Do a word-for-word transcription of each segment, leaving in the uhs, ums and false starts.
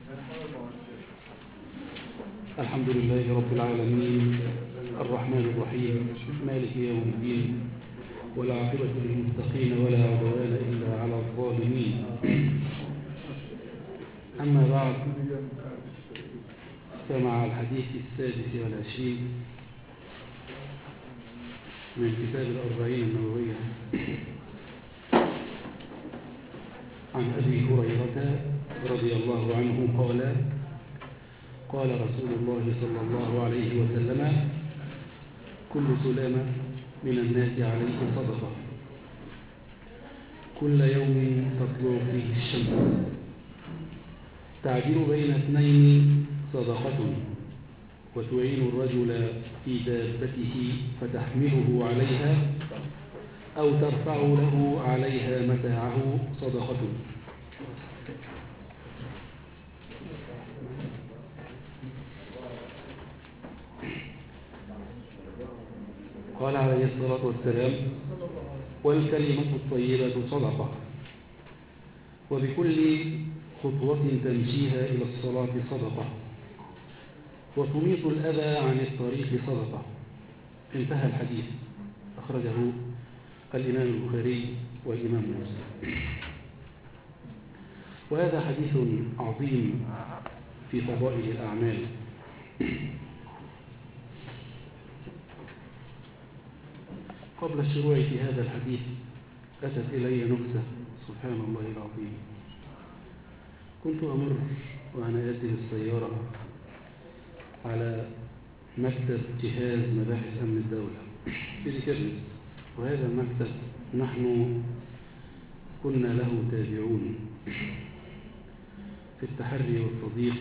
الحمد لله رب العالمين الرحمن الرحيم مالك يوم الدين والعاقبة للمتقين ولا عدوان إلا على الظالمين. أما بعد، فمع الحديث السادس والعشرين من كتاب الأربعين النووية عن أبي هريرة رضي الله عنه قال: قال رسول الله صلى الله عليه وسلم: كل سلامة من الناس عليه صدقة، كل يوم تطلع فيه الشمس، تعدل بين اثنين صدقة، وتعين الرجل في دابته فتحمله عليها أو ترفع له عليها متاعه صدقة. قال عليه الصلاة والسلام: والكلمة الطيبة صدقة، وبكل خطوة تمشيها إلى الصلاة صدقة، وتميط الأذى عن الطريق صدقة. انتهى الحديث. أخرجه الإمام البخاري والإمام مسلم. وهذا حديث عظيم في فضائل الأعمال. قبل الشروع في هذا الحديث أتت إلي نكتة، سبحان الله العظيم. كنت أمر وأنا آتي بالسيارة على مكتب جهاز مباحث أمن الدولة في ذكرنس، وهذا المكتب نحن كنا له تابعون في التحري والتضييق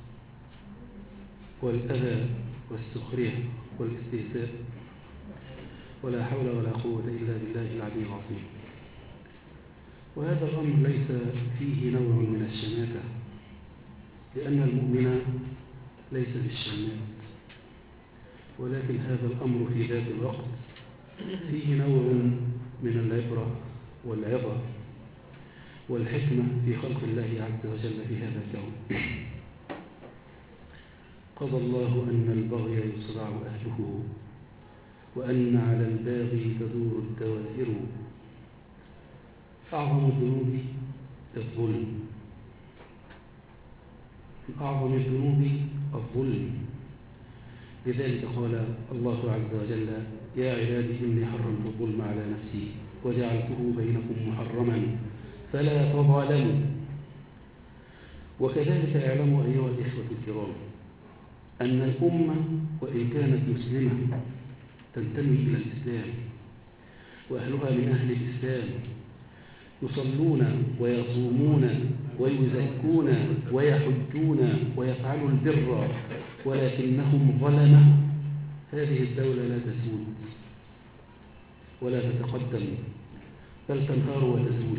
والأذى والسخرية والاستهزاء، ولا حول ولا قوة إلا بالله العلي العظيم. وهذا الأمر ليس فيه نوع من الشماتة، لأن المؤمن ليس بالشمات، ولكن هذا الأمر في ذات الوقت فيه نوع من العبرة والعظة والحكمة في خلق الله عز وجل في هذا الكون. قضى الله أن البغي يصرع أهله، وأن على الباغي تدور الدوائر. أعظم الذنوب الظلم، أعظم الذنوب الظلم. لذلك قال الله عز وجل: يا عبادي إني حرمت الظلم على نفسي وجعلته بينكم محرما فلا تظالموا. وكذلك اعلموا أيها الإخوة الكرام أن الأمة وإن كانت مسلمة تنتمي إلى الإسلام، وأهلها من أهل الإسلام، يصلون ويصومون ويزكون ويحجون ويفعلوا البر، ولكنهم ظلمة. هذه الدولة لا تسود ولا تتقدم، بل تنهار وتزول.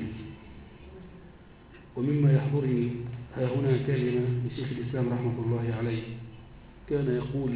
ومما يحضرني ها هنا كلمة لشيخ الإسلام رحمة الله عليه، كان يقول: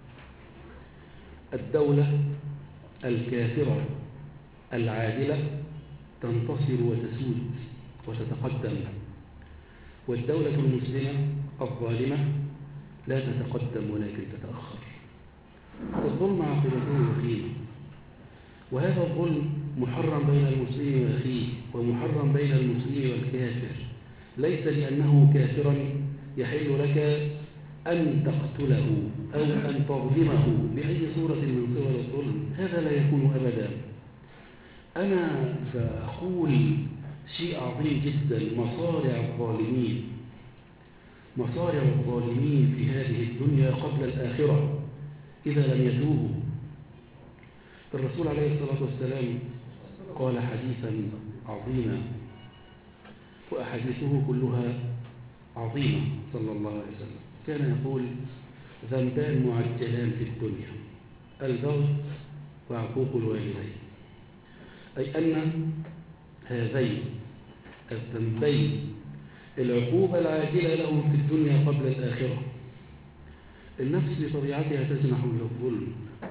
الدولة الكافرة العادلة تنتصر وتسود وتتقدم، والدولة المسلمة الظالمة لا تتقدم ولكن تتأخر. الظلم عاقبته وخيمة، وهذا الظلم محرم بين المسلم وأخيه، ومحرم بين المسلم والكافر، ليس لأنه كافرا يحل لك أن تقتله أو أن تظلمه بأي صورة من صور الظلم، هذا لا يكون أبدا. أنا سأقول شيء عظيم جدا: مصارع الظالمين، مصارع الظالمين في هذه الدنيا قبل الآخرة إذا لم يتوبوا. الرسول عليه الصلاة والسلام قال حديثا عظيما، وأحاديثه كلها عظيمة صلى الله عليه وسلم. كان يقول: ذنبان معجلان في الدنيا، البغي وعقوق الوالدين. أي أن هذين الذنبين العقوبة العاجلة لهم في الدنيا قبل الآخرة. النفس بطبيعتها تجنح إلى الظلم،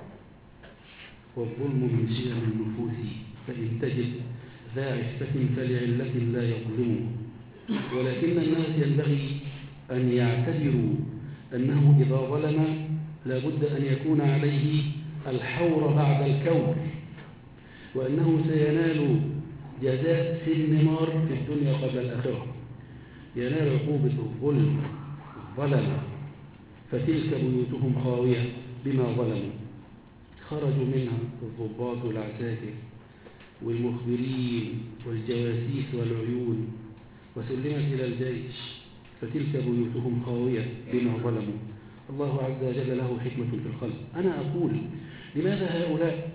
والظلم من شيم النفوس، فإن تجد ذا عفة فلعلة لا يظلم. ولكن الناس ينبغي أن يعتبروا أنه إذا ظلم لابد أن يكون عليه الحور بعد الكور، وأنه سينال جزاء في النار في الدنيا قبل الآخرة، ينال عقوبة الظلم ظلم، فتلك بيوتهم خاوية بما ظلموا. خرجوا منها الضباط والعساكر والمخبرين والجواسيس والعيون وسلمت إلى الجيش، فتلك بيوتهم خاوية بما ظلموا. الله عز وجل له حكمة في الخلق. أنا أقول لماذا هؤلاء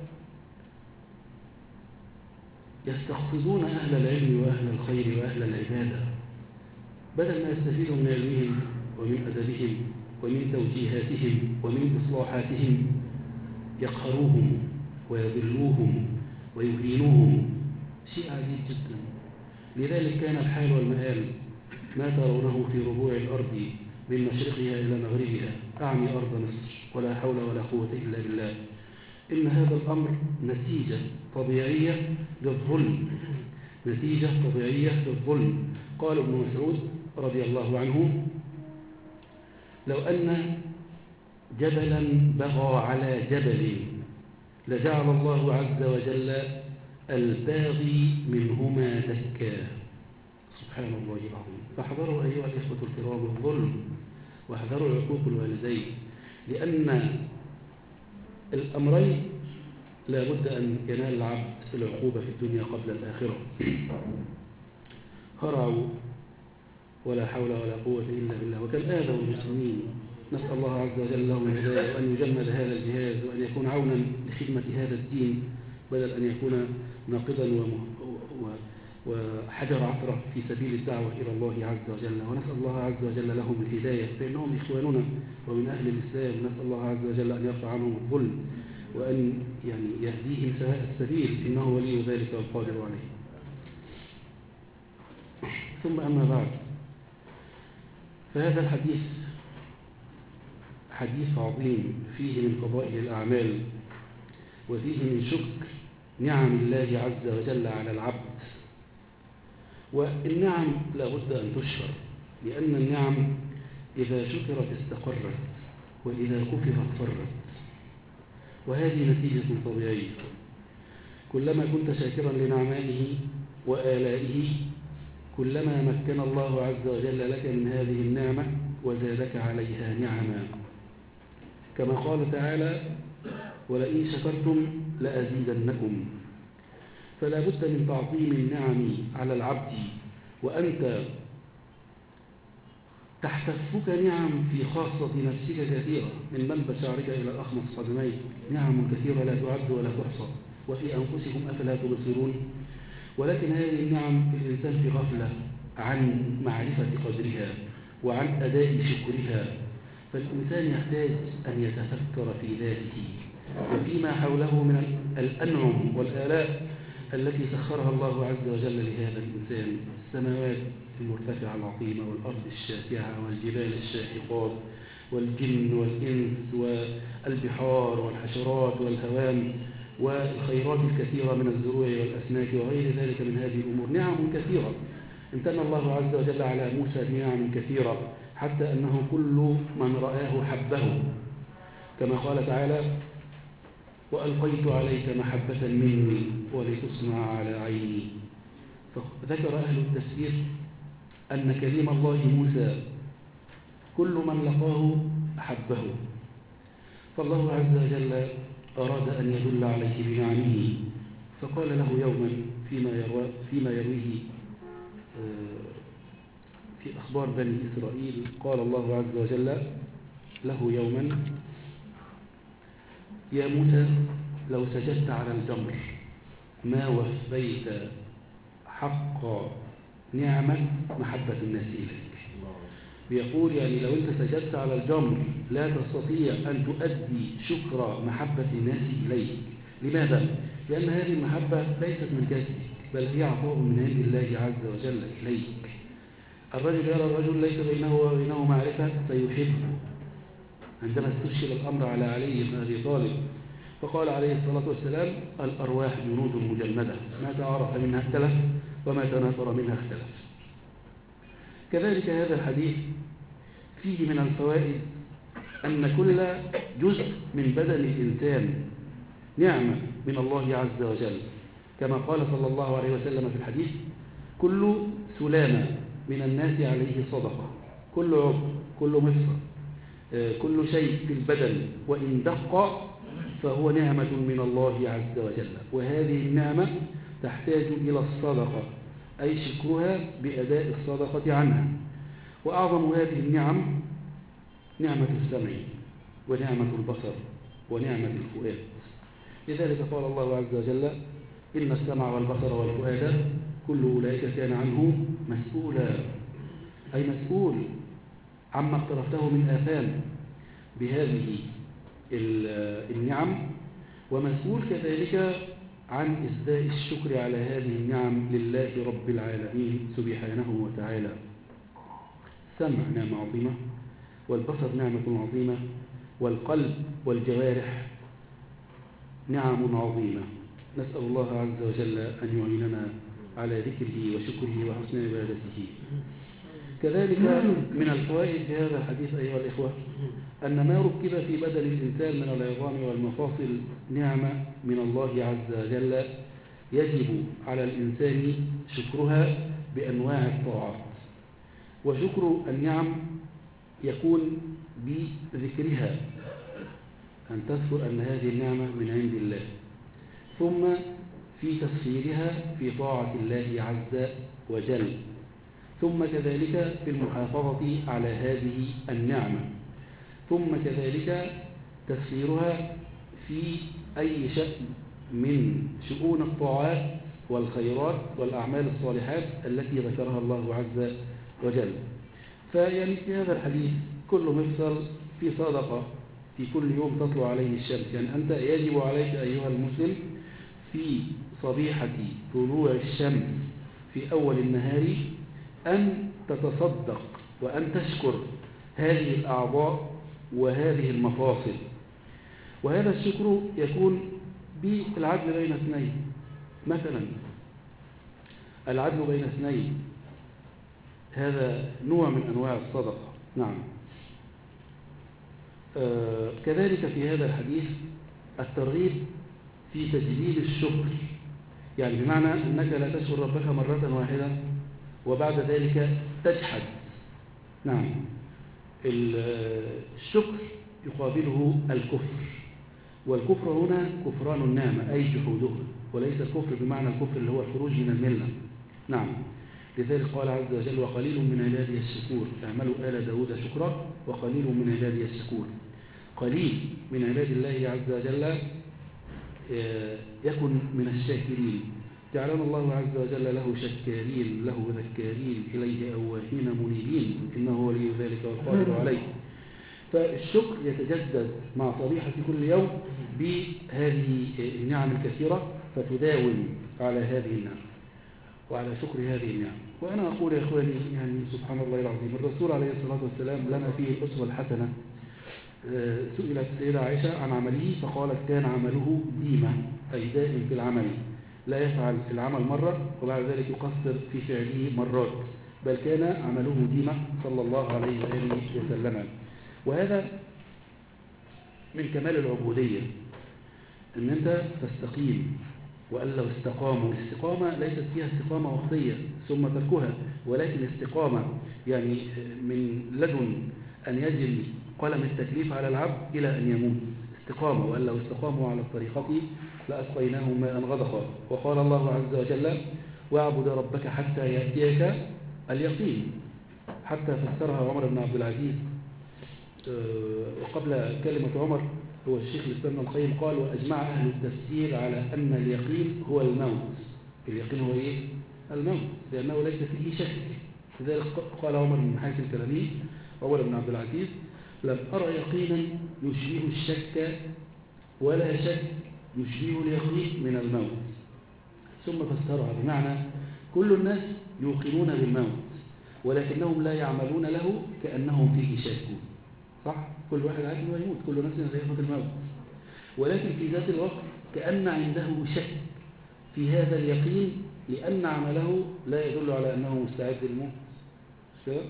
يستقصدون أهل العلم وأهل الخير وأهل العبادة بدل ما يستفيدوا من علمهم ومن أدبهم ومن توجيهاتهم ومن إصلاحاتهم؟ يقهروهم ويذلوهم ويهينوهم، شيء عجيب جدا. لذلك كان الحال والمآل ما ترونه في ربوع الأرض من مشرقها إلى مغربها، أعني أرض مصر، ولا حول ولا قوة إلا بالله. إن هذا الأمر نتيجة طبيعية للظلم، نتيجة طبيعية للظلم. قال ابن مسعود رضي الله عنه: لو أن جبلا بغى على جبل لجعل الله عز وجل الباغي منهما دكا. سبحان الله العظيم. فاحذروا أيها الإخوة الكرام الظلم، واحذروا عقوق الوالدين، لأن الأمرين لا بد أن ينال العبد العقوبة في الدنيا قبل الآخرة. هرعوا ولا حول ولا قوة إلا بالله، وكم آذوا المسلمين. نسأل الله عز وجل لهم الهداية، وأن يجمد هذا الجهاز، وأن يكون عونا لخدمة هذا الدين بدل أن يكون ناقضا وحجر عثرة في سبيل الدعوة إلى الله عز وجل. ونسأل الله عز وجل لهم الهداية، فإنهم إخواننا ومن أهل الإسلام. نسأل الله عز وجل أن يرفع عنهم الظلم وأن يعني يهديهم سواء السبيل، إنه ولي ذلك والقادر عليه. ثم أما بعد، فهذا الحديث حديث عظيم فيه من فضائل الأعمال، وفيه من شكر نعم الله عز وجل على العبد. والنعم لا بد أن تشكر، لأن النعم إذا شكرت استقرت، وإذا كفرت فرت، وهذه نتيجة طبيعية. كلما كنت شاكرا لنعمائه وآلائه كلما مكن الله عز وجل لك من هذه النعمة وزادك عليها نعما، كما قال تعالى: ولئن شكرتم لأزيدنكم. فلا بد من تعظيم النعم على العبد، وأنت تحتفك نعم في خاصة نفسك كثيرة، من منبت شعرك إلى أخمص قدميك نعم كثيرة لا تعد ولا تحصى، وفي أنفسكم أفلا تبصرون. ولكن هذه النعم الإنسان في غفلة عن معرفة قدرها وعن أداء شكرها، فالإنسان يحتاج أن يتفكر في ذاته وفيما حوله من الأنعم والآلاء التي سخرها الله عز وجل لهذا الإنسان: السماوات المرتفعة العظيمة، والأرض الشاسعة، والجبال الشاهقات، والجن والإنس، والبحار والحشرات والهوام، والخيرات الكثيرة من الزروع والأسماك وغير ذلك من هذه الأمور. نعم كثيرة امتن الله عز وجل على موسى بنعم كثيرة، حتى أنه كل من رآه حبه، كما قال تعالى: وألقيت عليك محبة مني ولتصنع على عيني. فذكر أهل التفسير أن كليم الله موسى كل من لقاه حبه، فالله عز وجل أراد أن يدل عليه بنعمه، فقال له يوما فيما, يروى فيما يرويه في أخبار بني إسرائيل، قال الله عز وجل له يوما: يا موسى لو سجدت على الجمر ما وفيت حق نعمة محبة الناس إليك. بيقول يعني لو أنت سجدت على الجمر لا تستطيع أن تؤدي شكر محبة الناس إليك. لماذا؟ لأن هذه المحبة ليست من كسبك، بل هي عطاء من عند الله عز وجل إليك. الرجل يرى الرجل ليس بينه وبينه معرفة فيحبه. عندما استشكل الأمر على علي بن أبي طالب فقال عليه الصلاة والسلام: الأرواح جنود مجندة، ما تعارف منها اختلف وما تناثر منها اختلف. كذلك هذا الحديث فيه من الفوائد أن كل جزء من بدن الإنسان نعمة من الله عز وجل، كما قال صلى الله عليه وسلم في الحديث: كل سلامة من الناس عليه صدقة، كل عضو، كل مفصل، كل شيء في البدن وإن دق فهو نعمة من الله عز وجل، وهذه النعمة تحتاج إلى الصدقة، أي شكرها بأداء الصدقة عنها. وأعظم هذه النعم نعمة السمع ونعمة البصر ونعمة الفؤاد. لذلك قال الله عز وجل: إن السمع والبصر والفؤاد كل أولئك كان عنه مسؤولا، أي مسؤول عما اقترفته من آثام بهذه النعم، ومسؤول كذلك عن إسداء الشكر على هذه النعم لله رب العالمين سبحانه وتعالى. السمع نعمة عظيمة، والبصر نعمة عظيمة، والقلب والجوارح نعم عظيمة. نسأل الله عز وجل أن يعيننا على ذكره وشكره وحسن عبادته. كذلك من الفوائد في هذا الحديث أيها الإخوة أن ما ركب في بدن الإنسان من العظام والمفاصل نعمة من الله عز وجل، يجب على الإنسان شكرها بأنواع الطاعات. وشكر النعم يكون بذكرها، أن تذكر أن هذه النعمة من عند الله، ثم في تسخيرها في طاعة الله عز وجل، ثم كذلك في المحافظة على هذه النعمة، ثم كذلك تسخيرها في أي شأن من شؤون الطاعات والخيرات والأعمال الصالحات التي ذكرها الله عز وجل. فيعني في هذا الحديث كل مفصل في صدقة في كل يوم تطلع عليه الشمس. يعني أنت يجب عليك أيها المسلم في صبيحة طلوع الشمس في أول النهار أن تتصدق وأن تشكر هذه الأعضاء وهذه المفاصل. وهذا الشكر يكون بالعدل بين اثنين، مثلا العدل بين اثنين هذا نوع من أنواع الصدقة. نعم. آه كذلك في هذا الحديث الترغيب في تجديد الشكر، يعني بمعنى أنك لا تشكر ربك مرة واحدة وبعد ذلك تجحد. نعم. الشكر يقابله الكفر، والكفر هنا كفران النعمة أي جحودها، وليس الكفر بمعنى الكفر اللي هو الخروج من الملة. نعم. لذلك قال عز وجل: وقليل من عبادي الشكور، اعملوا آل داود شكرا وقليل من عبادي الشكور. قليل من عباد الله عز وجل يكن من الشاكرين، جعلنا الله عز وجل له شكارين له ذكارين إليه أواهين منيبين إنه ولي ذلك والقادر عليه. فالشكر يتجدد مع صبيحة كل يوم بهذه النعم الكثيرة، فتداوم على هذه النعم وعلى شكر هذه النعم. وأنا أقول يا إخواني يعني سبحان الله العظيم، الرسول عليه الصلاة والسلام لنا فيه الأسوة الحسنة. سئلت السيدة عائشة عن عمله فقالت: كان عمله ديمة، أي دائم في العمل، لا يفعل العمل مرة وبعد ذلك يقصر في فعله مرات، بل كان عمله ديمة صلى الله عليه وآله وسلم. وهذا من كمال العبودية، أن أنت تستقيم. وأن لو استقاموا، الاستقامة ليست فيها استقامة وقتية ثم تركها، ولكن استقامة يعني من لدن أن يجري قلم التكليف على العبد إلى أن يموت، استقامة. وأن لو استقاموا على الطريقة لأسقيناهم ماء غدقا. وقال الله عز وجل: واعبد ربك حتى يأتيك اليقين، حتى فسرها عمر بن عبد العزيز. وقبل كلمة عمر هو الشيخ الإسلام ابن القيم قال: وأجمع أهل التفسير على أن اليقين هو الموت. اليقين هو إيه؟ الموت، لأنه ليس فيه شك. لذلك قال عمر بن حاتم الكلامي عمر بن عبد العزيز: لم أرى يقينا يشبه الشك ولا شك يشبه اليقين من الموت. ثم فسرها بمعنى كل الناس يوقنون بالموت ولكنهم لا يعملون له كأنهم فيه شاكون. صح؟ كل واحد عارف انه يموت، كل نفس ذائقة الموت، ولكن في ذات الوقت كأن عنده شك في هذا اليقين، لأن عمله لا يدل على أنه مستعد للموت.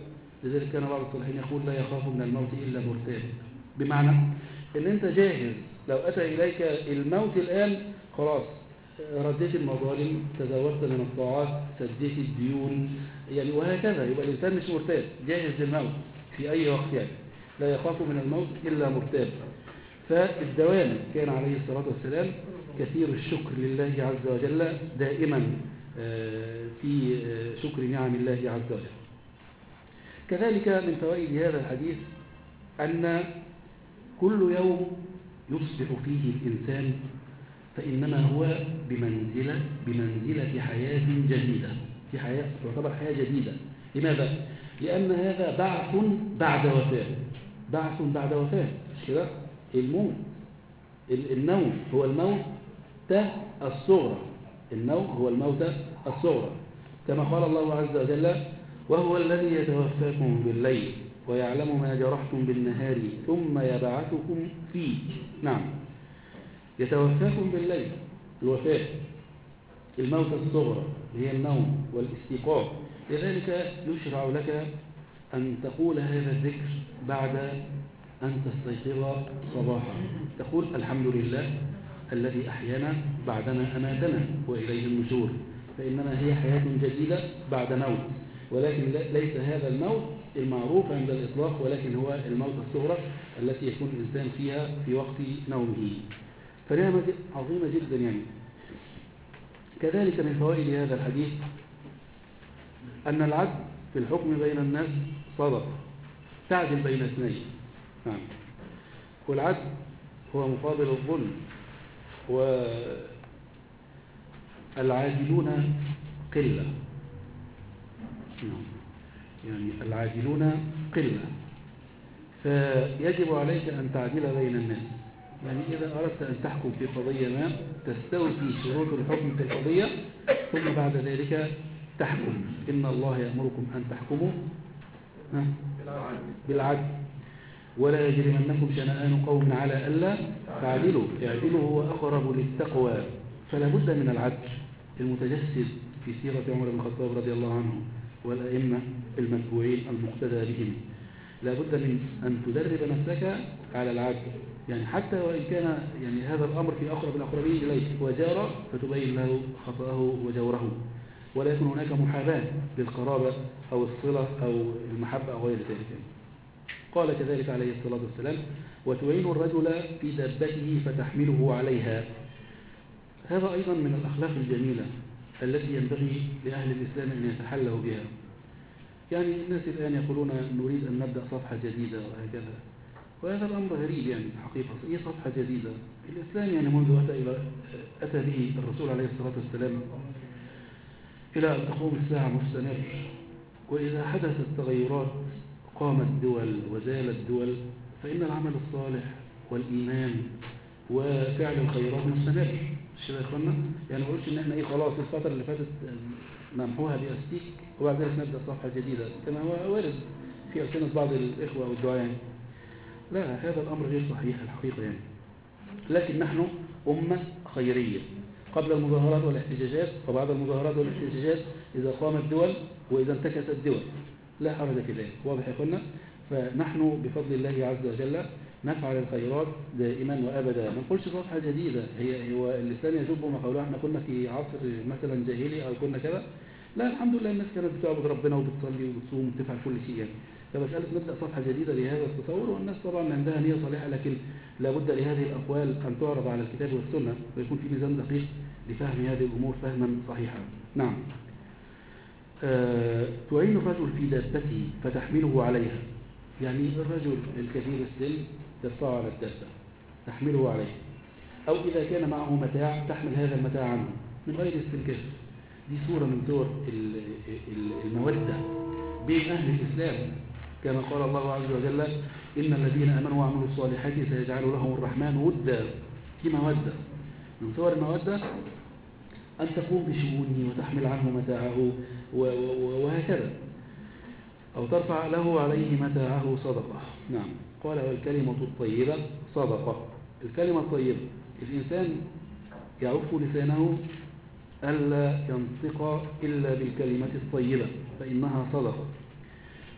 لذلك كان بعض الصالحين يقول لا يخاف من الموت إلا مرتاب، بمعنى ان انت جاهز لو اتى اليك الموت الان خلاص رديت المظالم، تزودت من الطاعات، سديت الديون، يعني وهكذا. يبقى الانسان مش مرتاب، جاهز للموت في اي وقت، يعني لا يخاف من الموت الا مرتاب. فالدوام كان عليه الصلاه والسلام كثير الشكر لله عز وجل، دائما في شكر نعم الله عز وجل. كذلك من فوائد هذا الحديث أن كل يوم يصبح فيه الإنسان فإنما هو بمنزلة بمنزلة حياة جديدة، في حياة تعتبر حياة جديدة. لماذا؟ لأن هذا بعث بعد وفاة، بعث بعد وفاة، مش كده؟ الموت، النوم هو الموت الصغرى، النوم هو الموت الصغرى، كما قال الله عز وجل وهو الذي يتوفاكم بالليل ويعلم ما جرحتم بالنهار ثم يبعثكم فيه. نعم، يتوفاكم بالليل، الوفاة، الموت الصغرى هي النوم والاستيقاظ. لذلك يشرع لك أن تقول هذا الذكر بعد أن تستيقظ صباحا، تقول الحمد لله الذي أحيانا بعدما أماتنا وإليه النشور، فإنما هي حياة جديدة بعد موت، ولكن ليس هذا الموت المعروف عند الإطلاق، ولكن هو الموت الصغرى التي يكون الإنسان فيها في وقت نومه، فنعمة عظيمة جدا يعني. كذلك من فوائد هذا الحديث أن العدل في الحكم بين الناس صدق، تعدل بين اثنين. نعم، والعدل هو مقابل الظلم، والعادلون قلة، يعني العادلون قلة، فيجب عليك أن تعدل بين الناس. يعني إذا أردت أن تحكم في قضية ما تستوفي شروط الحكم في القضية، ثم بعد ذلك تحكم. إن الله يأمركم أن تحكموا بالعدل ولا يجرمنكم شنآن قوم على ألا تعدلوا، اعدلوا هو أقرب للتقوى. فلا بد من العدل المتجسد في سيرة عمر بن الخطاب رضي الله عنه والأئمة المتبوعين المقتدى بهم. لا بد من أن تدرب نفسك على العدل، يعني حتى وإن كان يعني هذا الأمر في أقرب الأقربين إليك وجار، فتبين له خطأه وجوره، ولا يكون هناك محاباة للقرابة أو الصلة أو المحبة أو غير ذلك. قال كذلك عليه الصلاة والسلام وتعين الرجل في دابته فتحمله عليها. هذا أيضا من الأخلاق الجميلة التي ينبغي لأهل الإسلام أن يتحلوا بها. يعني الناس الآن يقولون نريد أن نبدأ صفحة جديدة وهكذا، وهذا الأمر غريب يعني حقيقة. إيه صفحة جديدة؟ الإسلام يعني منذ أتى, إلى أتى به الرسول عليه الصلاة والسلام إلى أن تقوم الساعة مستمر، وإذا حدثت تغيرات قامت دول وزالت دول، فإن العمل الصالح والإيمان وفعل الخيرات مستمر. مش كده يا اخوانا؟ يعني ما بقولش ان احنا ايه خلاص الفتره اللي فاتت نمحوها باستيك وبعد ذلك نبدا صفحه جديده كما هو وارد في ألسنة بعض الاخوه او الدعاء يعني. لا، هذا الامر غير صحيح الحقيقه يعني. لكن نحن امه خيريه، قبل المظاهرات والاحتجاجات وبعد المظاهرات والاحتجاجات إذا قامت دول وإذا انتكست دول، لا حرج في ذلك. واضح يا اخوانا؟ فنحن بفضل الله عز وجل نفعل الخيرات دائما وابدا. ما نقولش صفحه جديده، هي هو الاسلام يجب ما قوله احنا كنا في عصر مثلا جاهلي او كنا كذا. لا، الحمد لله الناس كانت بتعبد ربنا وبتصلي وبتصوم وبتفعل كل شيء يعني. فمساله نبدا صفحه جديده بهذا التصور، والناس طبعا عندها نيه صالحه، لكن لابد لهذه الاقوال ان تعرض على الكتاب والسنه ويكون في ميزان دقيق لفهم هذه الامور فهما صحيحا. نعم. أه تعين الرجل في دابته فتحمله عليها، يعني الرجل الكبير السن ترفعه على الدابة تحمله عليه، أو إذا كان معه متاع تحمل هذا المتاع عنه من غير استنكاف. دي صورة من صور المودة بين أهل الإسلام، كما قال الله عز وجل إن الذين آمنوا وعملوا الصالحات سيجعل لهم الرحمن ودا. في مودة، من صور المودة أن تقوم بشؤونه وتحمل عنه متاعه وهكذا، أو ترفع له عليه متاعه صدقة. نعم. قال والكلمة الطيبة صدقة. الكلمة الطيبة، الإنسان يعف لسانه ألا ينطق إلا بالكلمة الطيبة فإنها صدقة.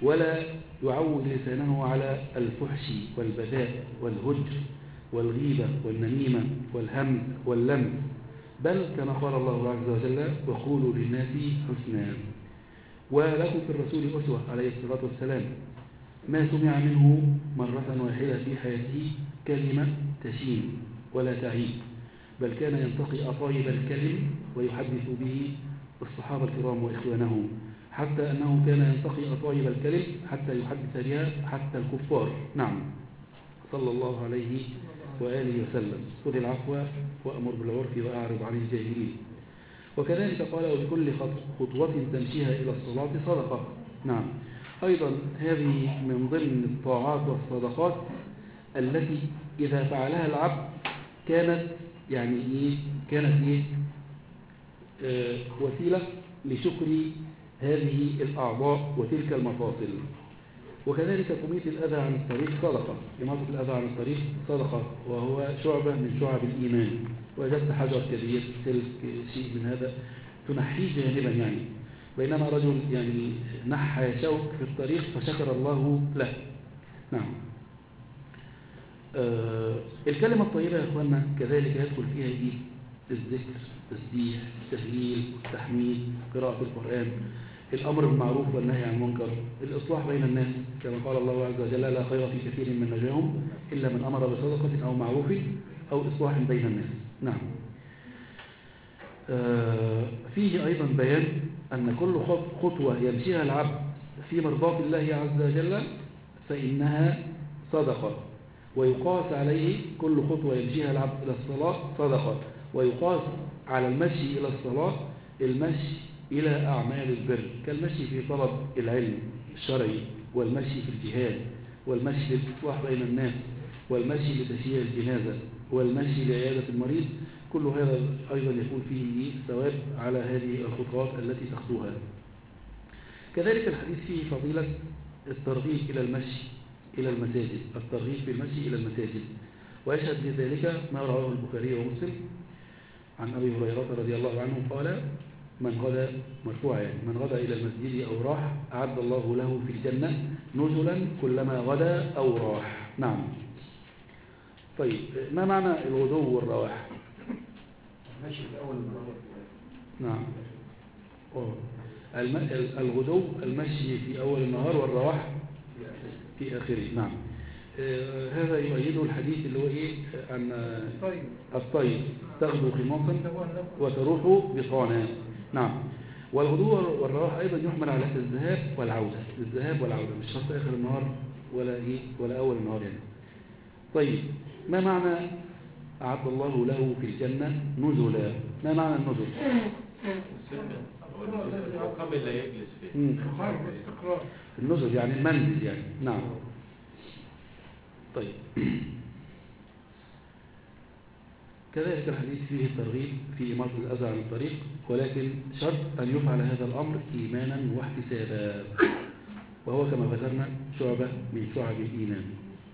ولا يعود لسانه على الفحش والبذاء والهجر والغيبة والنميمة والهمز واللمز، بل كما قال الله عز وجل وقولوا للناس حسنا. ولكم في الرسول أسوة عليه الصلاة والسلام، ما سمع منه مرة واحدة في حياته كلمة تشين ولا تعيب، بل كان ينتقي أطايب الكلم ويحدث به الصحابة الكرام وإخوانه، حتى أنه كان ينتقي أطايب الكلم حتى يحدث بها حتى الكفار. نعم، صلى الله عليه وآله وسلم: خذ العفو وأمر بالعرف وأعرض عن الجاهلين. وكذلك قال: وبكل خطوة تمشيها إلى الصلاة صدقة. نعم، أيضا هذه من ضمن الطاعات والصدقات التي إذا فعلها العبد كانت يعني إيه كانت إيه آه وسيلة لشكر هذه الأعضاء وتلك المفاصل. وكذلك تميت الأذى عن الطريق صدقة. إماطة الأذى عن الطريق صدقة، وهو شعبة من شعب الإيمان. وجدت حجر كبير، سلك، شيء من هذا تنحيه جانبا يعني، بينما رجل يعني نحى شوك في الطريق فشكر الله له. نعم. آه الكلمة الطيبة يا أخوانا كذلك يدخل فيها إيه؟ الذكر، التسبيح، التهليل، التحميد، قراءة القرآن، الأمر بالمعروف والنهي عن المنكر، الإصلاح بين الناس، كما قال الله عز وجل: لا خير في كثير من نجواهم إلا من أمر بصدقة أو معروف أو إصلاح بين الناس. نعم. آه فيه أيضا بيان أن كل خطوة يمشيها العبد في مرضاة الله عز وجل فإنها صدقة، ويقاس عليه كل خطوة يمشيها العبد إلى الصلاة صدقة، ويقاس على المشي إلى الصلاة المشي إلى أعمال البر، كالمشي في طلب العلم الشرعي، والمشي في الجهاد، والمشي للإصلاح بين الناس، والمشي لتشييع الجنازة، والمشي لعيادة المريض. كل هذا أيضا يكون فيه ثواب على هذه الخطوات التي تخطوها. كذلك الحديث فيه فضيلة الترغيب إلى المشي إلى المساجد، الترغيب في المشي إلى المساجد. ويشهد لذلك ما رواه البخاري ومسلم عن أبي هريرة رضي الله عنه قال: من غدا مرفوع يعني من غدا إلى المسجد أو راح أعد الله له في الجنة نزلا كلما غدا أو راح. نعم. طيب، ما معنى الغدو والرواح؟ ماشي في أول النهار. نعم. أوه. الم... الغدو المشي في أول النهار، والرواح في آخره. نعم. آه هذا يؤيده الحديث اللي هو إيه عن الطيب: تغدو خماصا وتروح بطانا. نعم. والغدو والرواح أيضا يحمل على الذهاب والعودة، الذهاب والعودة، مش شرط آخر النهار ولا إيه ولا أول النهار يعني. طيب، ما معنى أعد الله له في الجنة نزلا؟ ما معنى النزل؟ قبل لا يجلس فيه النزل يعني المنزل يعني. نعم. طيب، كذلك الحديث فيه الترغيب في إماطة الأذى عن الطريق، ولكن شرط أن يفعل هذا الأمر إيمانا واحتسابا، وهو كما ذكرنا شعبة من شعب الإيمان.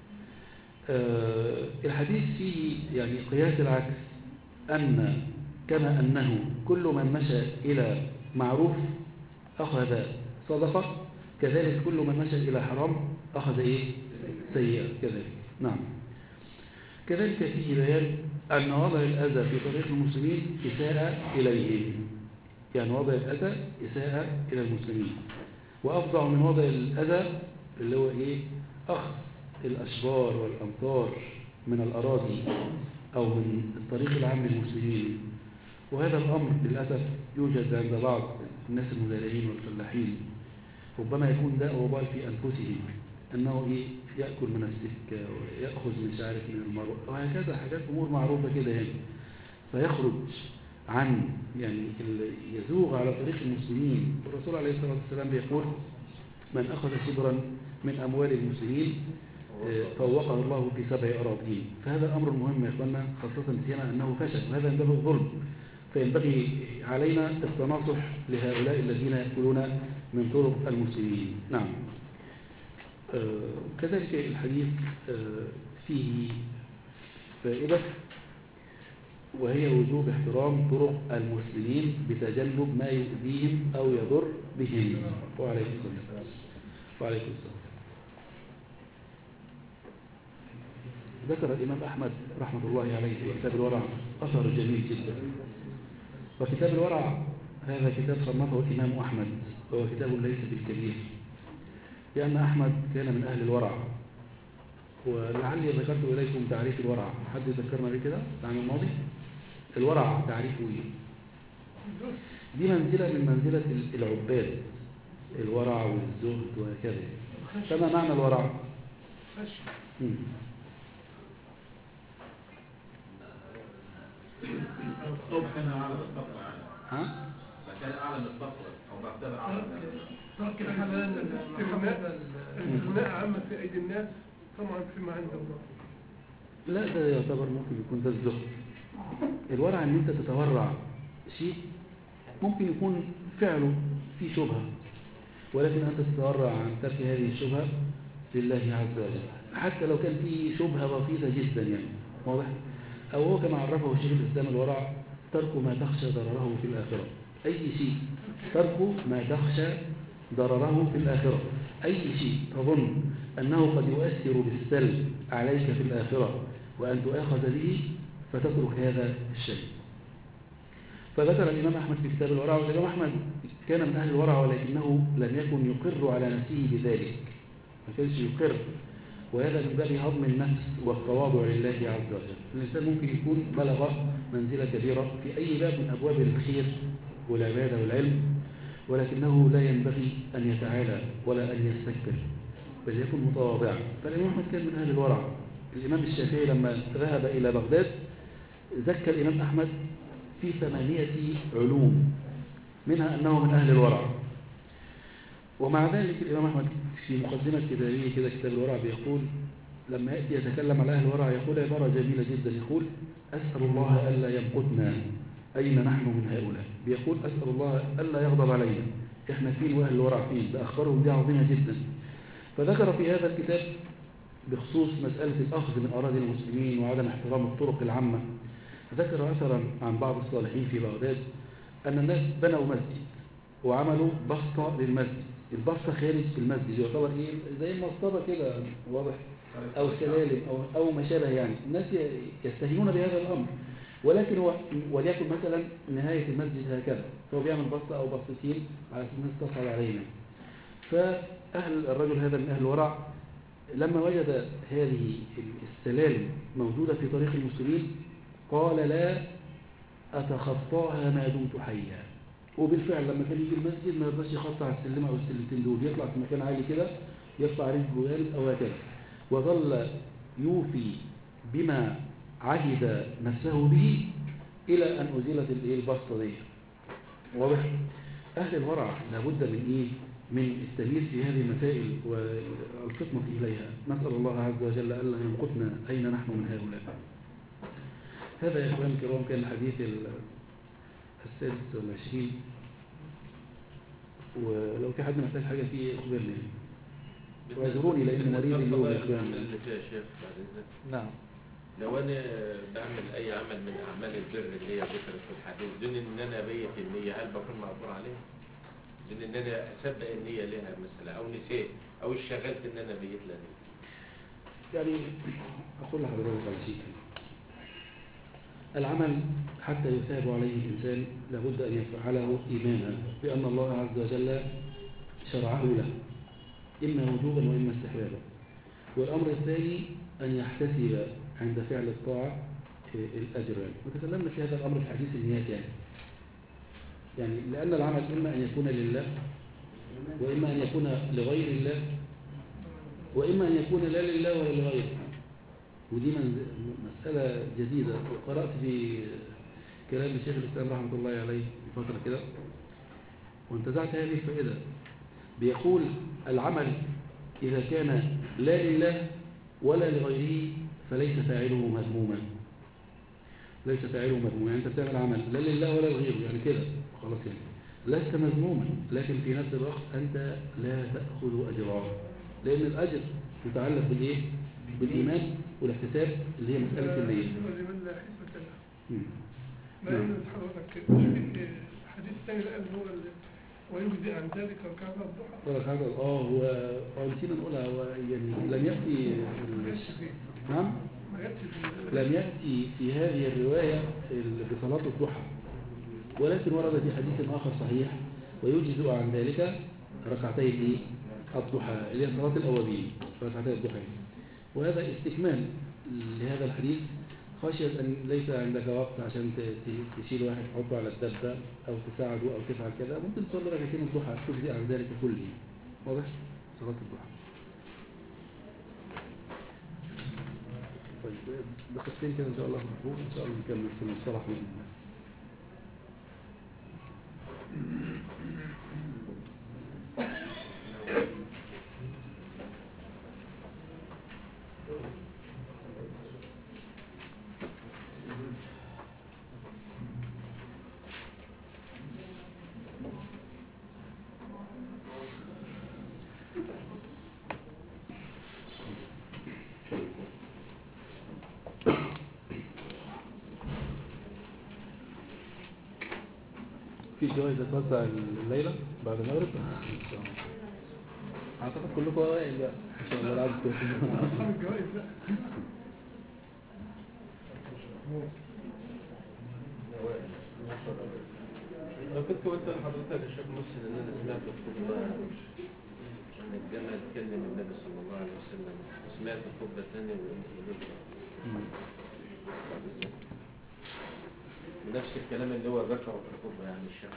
آه الحديث فيه يعني قياس العكس، أن كما أنه كل من مشى إلى معروف أخذ صدقة، كذلك كل من مشى إلى حرام أخذ إيه؟ سيئة كذلك. نعم. كذلك فيه بيان أن وضع الأذى في طريق المسلمين إساءة إليهم، يعني وضع الأذى إساءة إلى المسلمين، وأفضع من وضع الأذى اللي هو إيه؟ أخذ الأشجار والأمطار من الأراضي أو من الطريق العام للمسلمين. وهذا الأمر للأسف يوجد عند بعض الناس المزارعين والفلاحين، ربما يكون داء وبال في أنفسهم، أنه إيه؟ يأكل من السكة ويأخذ مش عارف من المروء وهكذا، حاجات أمور معروفة كده يعني، فيخرج عن يعني يزوغ على طريق المسلمين. الرسول عليه الصلاة والسلام بيقول: من أخذ شبرا من أموال المسلمين فوقه الله في سبع أراضين. فهذا أمر مهم يا إخوانا، خاصة سيما أنه فشل، وهذا ينبغي الظلم، فينبغي علينا التناصح لهؤلاء الذين يأكلون من طرق المسلمين. نعم. آه كذلك الحديث آه فيه فائدة، وهي وجوب احترام طرق المسلمين بتجنب ما يؤذيهم أو يضر بهم. وعليه الصلاة والسلام. وعليكم السلام. ذكر الإمام أحمد رحمة الله عليه في كتاب الورع أثر جميل جدا. وكتاب الورع هذا كتاب صنفه الإمام أحمد، وهو كتاب ليس بالكبير، لأن أحمد كان من أهل الورع. ولعلي ذكرت إليكم تعريف الورع، حد ذكرنا بيه كده العام الماضي؟ الورع تعريفه إيه؟ دي منزلة من منزلة العباد، الورع والزهد وهكذا. فما معنى الورع؟ مم. الصوم كان أعلى من التقوى يعني. ها؟ كان أعلى من التقوى أو مرتبة أعلى من ترك الحلال الاغناء عامة في أيدي الناس طبعا فيما عند الله. لا، ده يعتبر ممكن يكون ده الزهد. الورع ان انت تتورع شيء ممكن يكون فعله في شبهة، ولكن انت تتورع عن ترك هذه الشبهة لله عز وجل، حتى لو كان في شبهة بسيطة جدا يعني. واضح؟ او هو كما عرفه الشيخ الاسلام الورع ترك ما تخشى ضرره في الآخرة. اي شيء ترك ما تخشى ضرره في الآخرة، أي شيء تظن أنه قد يؤثر بالسلب عليك في الآخرة وأن تؤاخذ به فتترك هذا الشيء. فذكر الإمام أحمد في كتاب الورع، والإمام أحمد كان من أهل الورع ولكنه لم يكن يقر على نفسه بذلك، ما كانش يقر، وهذا من باب هضم النفس والتواضع لله عز وجل. الإنسان ممكن يكون بلغ منزلة كبيرة في أي باب من أبواب الخير والعبادة والعلم، ولكنه لا ينبغي أن يتعالى ولا أن يستكبر، بل يكون متواضعا. فالإمام أحمد كان من أهل الورع. الإمام الشافعي لما ذهب إلى بغداد زكى الإمام أحمد في ثمانية علوم، منها أنه من أهل الورع. ومع ذلك الإمام أحمد في مقدمة كتابه كده كتاب الورع بيقول لما يأتي يتكلم على أهل الورع يقول عبارة جميلة جدا، يقول أسأل الله ألا يمقتنا أين نحن من هؤلاء. بيقول أسأل الله ألا يغضب علينا، إحنا فين وأهل الورع فين. ده أخبارهم دي عظيمة جدا. فذكر في هذا الكتاب بخصوص مسألة الأخذ من أراضي المسلمين وعدم احترام الطرق العامة، ذكر أثرا عن بعض الصالحين في بغداد أن الناس بنوا مسجد وعملوا بسطة للمسجد. البسطة خارج المسجد يعتبر إيه زي المصطبة كده، واضح، أو سلالم أو أو ما شابه يعني. الناس يستهينون بهذا الأمر، ولكن هو وليكن مثلا نهاية المسجد هكذا، فهو بيعمل بسطة أو بسطتين على أساس الناس تصعد علينا. فأهل الرجل هذا من أهل الورع لما وجد هذه السلالم موجودة في طريق المسلمين قال لا أتخطاها ما دمت حيا. وبالفعل لما كان يجي المسجد ما يرضاش يخطى على السلمة أو السلمتين دول، يطلع في مكان عالي كده يرفع رجله جانب أو هكذا، وظل يوفي بما عهد نفسه به إلى أن أزيلت البسطة دي. واضح؟ أهل الورع لابد من إيه؟ من التمييز في هذه المسائل والفطنة إليها. نسأل الله عز وجل ألا يمقتنا أين نحن من هؤلاء. هذا يا إخوان الكرام كان الحديث السادس والعشرين، ولو في حد محتاج حاجة فيه أخبرني واعذروني لأن مريض اليوم يا إخوان. نعم. لو أنا بعمل أي عمل من أعمال البر اللي هي ذكرت في الحديث دون إن أنا أبيت النية، هل بكون مأجور عليها؟ دون إن أنا أسبق النية لها مثلا أو نسيت أو اشتغلت إن أنا بيت لها نية. يعني أقول لحضرتك على شيء، العمل حتى يثاب عليه الإنسان لابد أن يفعله إيمانا بأن الله عز وجل شرعه له إما وجوبا وإما استحبابا. والأمر الثاني أن يحتسب عند فعل الطاعة الأجر. وتكلمنا في هذا الأمر في حديث النيات يعني. يعني لأن العمل إما أن يكون لله وإما أن يكون لغير الله وإما أن يكون لا لله ولا لغيره. ودي مسألة جديدة. قرأت في كلام الشيخ الإسلام رحمة الله عليه بفترة كده وانتزعت هذه الفائدة. بيقول العمل إذا كان لا لله ولا لغيره فليس فاعله مذموما. ليس فاعله مذموما، يعني أنت بتعمل عمل لا لله ولا لغيره يعني كده خلاص يعني لست مذموما، لكن في نفس الوقت أنت لا تأخذ أجرا، لأن الأجر يتعلق بالإيه؟ بالإيمان والاحتساب اللي هي مسألة النية. لمن لا حسبة له. ما يمنع حضرتك الحديث الثاني الآن هو ويجزي عن ذلك ركعة الضحى. وركعات اه هو هو نسينا نقولها، هو يعني لم يأتي ما ال- جاتش فيه. نعم ما جاتش في لم يأتي في هذه الرواية ال- بصلاة الضحى، ولكن ورد في حديث آخر صحيح ويجزئ عن ذلك ركعتي الايه؟ الضحى اللي هي صلاة الأوابين، ركعتي الضحى. وهذا استكمال لهذا الحديث، خشية أن ليس عندك وقت عشان ت- ت- تشيل واحد تحطه على الدبة أو تساعده أو تفعل كذا، ممكن تصلي ركعتين الضحى تجزئ عن ذلك كله. واضح؟ صلاة الضحى. طيب دقيقتين كده إن شاء الله مفهوم، إن شاء الله نكمل في المصطلح بإذن الله. في جوائز هتوزع الليلة بعد المغرب إن شاء الله. أعتقد كلكم أوائل بقى إن شاء الله العدد كويس. أصحاب الجوائز لا. لو كنت قلت لحضرتك يا شيخ محسن ان انا سمعت الخطبه ان الجمل اتكلم النبي صلى الله عليه وسلم، وسمعت الخطبه الثانيه وقلت نفس الكلام اللي هو ذكره في الخطبه يعني الشيخ.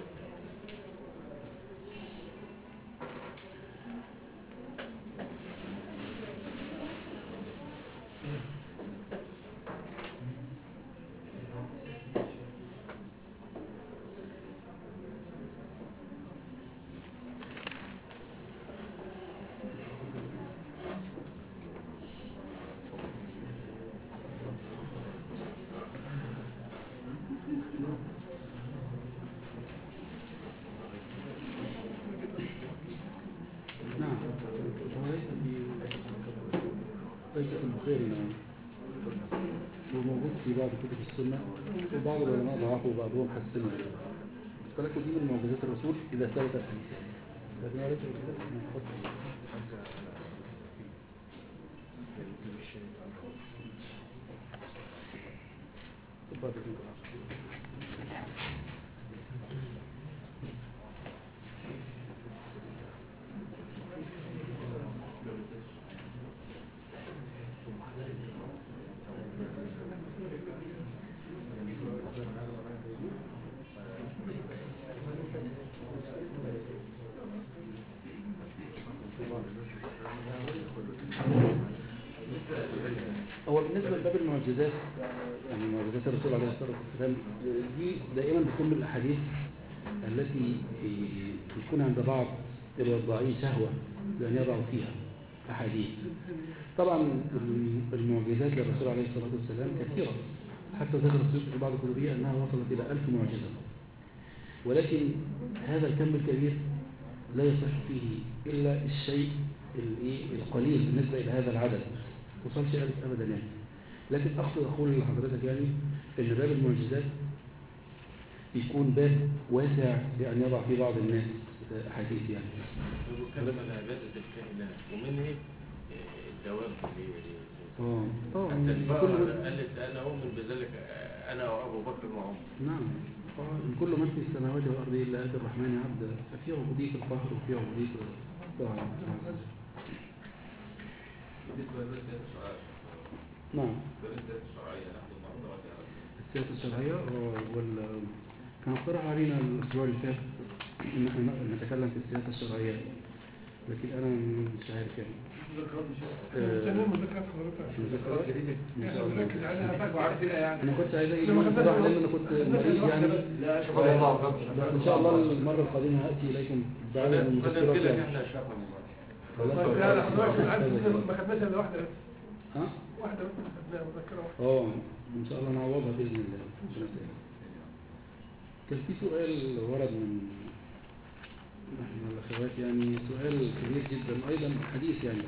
نعم وليس في ليس في البخاري. نعم وموجود في بعض كتب السنة، وبعض العلماء ضعفوا وبعضهم حسنوا. فلكن دي من معجزات الرسول إذا ثبت الحديث، لكن هو ليس بكده. تفضل. هو بالنسبة لباب المعجزات، يعني معجزات الرسول عليه الصلاة والسلام، دي دائما بتكون من الأحاديث التي يكون عند بعض الوضاعين شهوة لأن يضعوا فيها أحاديث. طبعا المعجزات للرسول عليه الصلاة والسلام كثيرة، حتى ذكر السيوط في بعض الكتب أنها وصلت إلى ألف معجزة، ولكن هذا الكم الكبير لا يصح فيه إلا الشيء القليل بالنسبة إلى هذا العدد، وصلش ألف أبدا يعني. لكن أقصد أقول لحضرتك يعني أن باب المعجزات يكون باب واسع لأن يضع في بعض الناس حديث يعني. بتكلم عن عبادة الكائنات ومنه الدواب اللي اه اه حتى البقرة قالت أنا أؤمن بذلك أنا وأبو بكر وعمر. نعم من كل من في السماوات والأرض إلا آتي الرحمن عبدا، ففي عبودية القهر وفي عبودية الطاعة. بالنسبة للسياسة الشرعية. نعم. السياسة الشرعية نحن النهارده السياسة الشرعية ولا كان اقترح علينا الأسبوع اللي فات إن احنا نتكلم في السياسة الشرعية، لكن أنا مش عارف يعني. مستنيين مذكرات حضرتك. مذكرات جديدة إن شاء الله. نركز عليها بقى وعارفينها يعني. أنا كنت عايز أجي بصراحة لأن أنا كنت مريض يعني. لا شوف الله بس إن شاء الله المرة القادمة هأتي إليكم بعد المذكرات. فننزل لك إحنا شافهم لا لا حضرتك ما خدناش إلا واحدة بس. ها؟ واحدة بس خدناها مذكرة واحدة. اه ان شاء الله نعوضها باذن الله. كان في سؤال ورد من من الاخوات يعني، سؤال كبير جدا ايضا حديث يعني،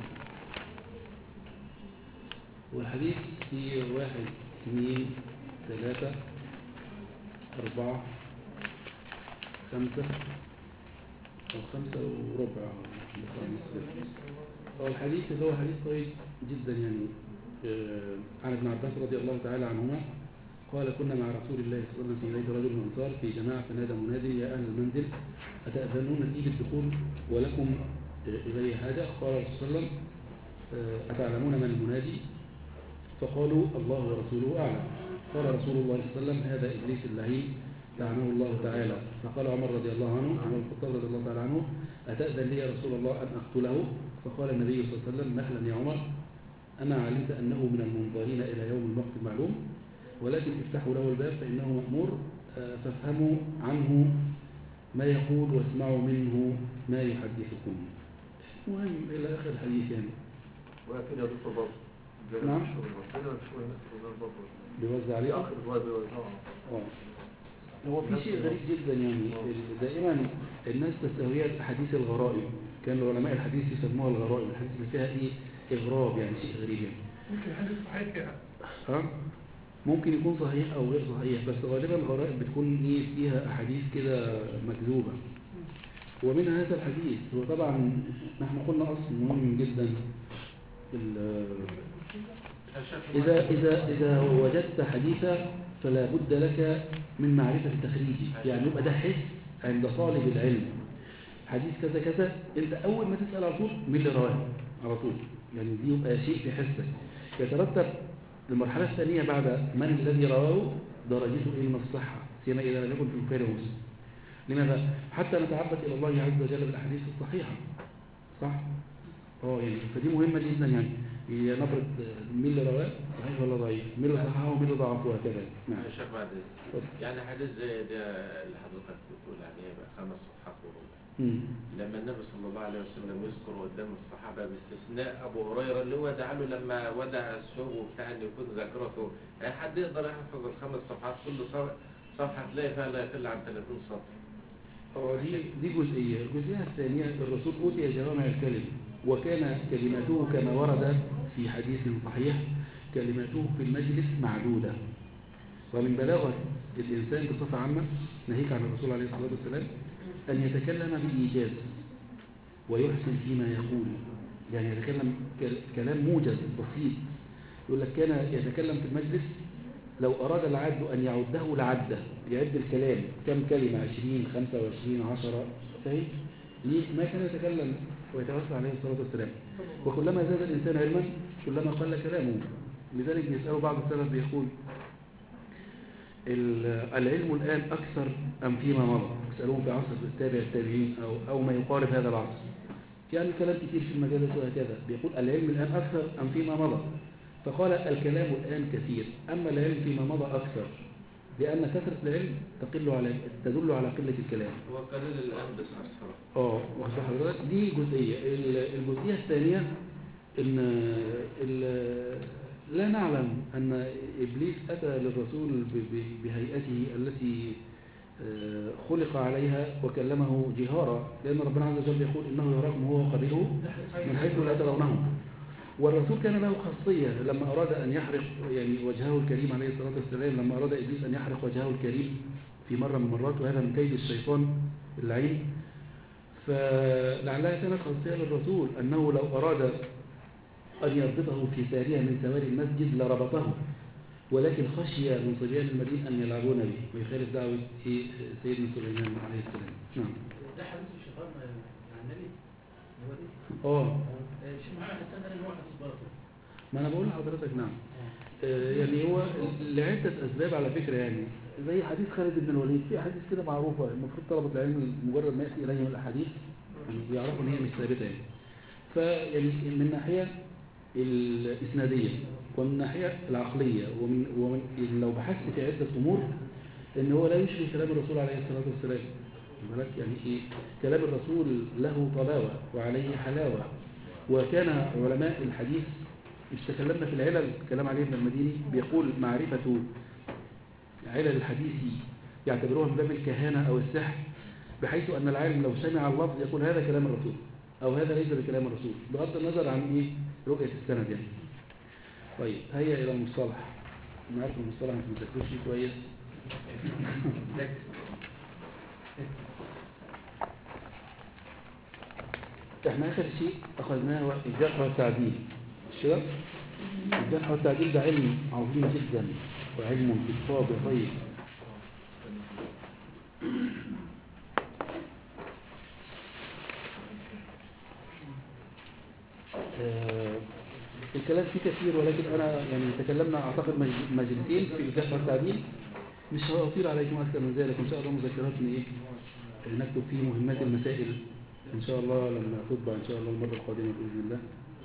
والحديث في واحد اثنين ثلاثة أربعة خمسة أو خمسة وربع. هو الحديث اللي هو حديث طويل جدا يعني. آه، عن ابن عباس رضي الله تعالى عنهما قال كنا مع رسول الله صلى الله عليه وسلم في بيت رجل من الأنصار في جماعة فنادى منادي يا أهل المنزل أتأذنون لي بالدخول ولكم إلي حاجة؟ قال الرسول صلى الله عليه وسلم آه، أتعلمون من المنادي؟ فقالوا الله ورسوله أعلم. قال رسول الله صلى الله عليه وسلم هذا إبليس اللعين لعنه الله تعالى. فقال عمر رضي الله عنه عمر الخطاب رضي الله تعالى عنه أتأذن لي يا رسول الله أن أقتله؟ فقال النبي صلى الله عليه وسلم مهلا يا عمر أما علمت أنه من المنظرين إلى يوم الوقت المعلوم ولكن افتحوا له الباب فإنه مأمور فافهموا عنه ما يقول واسمعوا منه ما يحدثكم. مهم إلى آخر الحديث يعني. وأكيد يا دكتور برضه نعم بيوزع بيوزع عليه آخر الوقت بيوزعه. هو في شيء غريب جدا يعني دائما الناس تستهويها الأحاديث الغرائب. كان علماء الحديث يسموها الغرائب، الحديث اللي فيها إيه إغراب يعني شيء غريب يعني. ممكن حديث صحيح يعني. ها ممكن يكون صحيح أو غير صحيح بس غالبا الغرائب بتكون إيه فيها أحاديث كده مكذوبة. ومن هذا الحديث وطبعا نحن قلنا أصل مهم جدا إذا إذا إذا وجدت حديثا فلا بد لك من معرفة تخريجه. يعني يبقى ده حس عند طالب العلم حديث كذا كذا أنت أول ما تسأل على طول مين اللي رواه على طول يعني دي يبقى شيء في حسك. يترتب المرحلة الثانية بعد من الذي رواه درجته إيه من الصحة سيما إذا لم يكن في البخاري ومسلم. لماذا؟ حتى نتعبد إلى الله عز وجل بالأحاديث الصحيحة صح؟ اه يعني فدي مهمة جدا يعني هي نفرض مين اللي رواه صحيح ولا ضعيف مين اللي صححه ومين اللي ضعفه وهكذا. نعم يا شيخ بعد يعني حديث زي ده اللي حضرتك بتقول عليه بقى خمس صفحات وربع لما النبي صلى الله عليه وسلم يذكر قدام الصحابة باستثناء أبو هريرة اللي هو دعا له لما ودع السوء بتاع أن يكون ذاكرته يعني حد يقدر يحفظ الخمس صفحات كل صفحة تلاقي فيها لا يقل عن ثلاثين سطر. اه دي دي جزئية. الجزئية الثانية الرسول أوتي جوامع الكلم وكان كلماته كما ورد في حديث صحيح كلماته في المجلس معدودة. ومن بلاغة الإنسان بصفة عامة ناهيك عن الرسول عليه الصلاة والسلام أن يتكلم بإيجاز ويحسن فيما يقول يعني يتكلم كلام موجز بسيط. يقول لك كان يتكلم في المجلس لو أراد العد أن يعده لعده يعد الكلام كم كلمة عشرين خمسة وعشرين عشرة فاهم ليه ما كان يتكلم ويتوسع عليه الصلاة والسلام. وكلما زاد الإنسان علما كلما قل كلامه. لذلك يسأل بعض السلف بيقول العلم الآن أكثر أم فيما مضى يسألون في عصر التابع التابعين أو, أو ما يقارب هذا العصر يعني الكلام كتير في المجالس وهكذا. بيقول العلم الآن أكثر أم فيما مضى فقال الكلام الآن كثير أما العلم فيما مضى أكثر لأن كثرة العلم تقل على تدل على قلة الكلام. هو قليل الآن بصراحة. اه واخد حضرتك دي جزئية. الجزئية الثانية إن لا نعلم أن إبليس أتى للرسول بهيئته التي خلق عليها وكلمه جهارا لأن ربنا عز وجل يقول إنه يراكم هو وقبيله من حيث لا ترونهم. والرسول كان له خاصية لما أراد أن يحرق يعني وجهه الكريم عليه الصلاة والسلام لما أراد إبليس أن يحرق وجهه الكريم في مرة من المرات وهذا من كيد الشيطان اللعين. فلعلها كانت خاصية للرسول أنه لو أراد أن يربطه في سارية من سواري المسجد لربطه ولكن خشي من صبيان المدينة أن يلعبون به ويخالف دعوة سيدنا سليمان عليه السلام. نعم. ده حديث الشيطان عن النبي هو دي؟ اه الشيخ محمد حسان قال إن هو حديث باطل. ما أنا بقول لحضرتك نعم. آه يعني هو لعدة أسباب على فكرة يعني زي حديث خالد بن الوليد في أحاديث كده معروفة المفروض طلبة العلم مجرد ما يأتي إليهم الأحاديث يعني بيعرفوا إن هي مش ثابتة يعني. فيعني من ناحية الإسنادية ومن ناحية العقلية ومن, ومن لو بحثت في عدة أمور إن هو لا يشبه كلام الرسول عليه الصلاة والسلام. يعني إيه كلام الرسول له طلاوة وعليه حلاوة. وكان علماء الحديث مش تكلمنا في العلل كلام علي بن المديني بيقول معرفة علل الحديث يعتبروها من باب الكهانة أو السحر بحيث أن العالم لو سمع اللفظ يقول هذا كلام الرسول أو هذا ليس بكلام الرسول بغض النظر عن إيه رؤية السند يعني. طيب هيا إلى المصطلح. أنا عارف المصطلح أنت ما تذكرش فيه كويس. احنا آخر شيء أخذناه وقت الجرح والتعديل، مش كده؟ الجرح والتعديل ده علم عظيم جدا وعلم كتاب طيب. آه الكلام فيه كثير، ولكن أنا يعني تكلمنا أعتقد مجلسين في الجرح والتعديل، مش هأطيل عليكم أكثر من ذلك. إن شاء الله مذكراتنا إيه نكتب فيه مهمات المسائل إن شاء الله لما تطبع إن شاء الله المرة القادمة بإذن الله.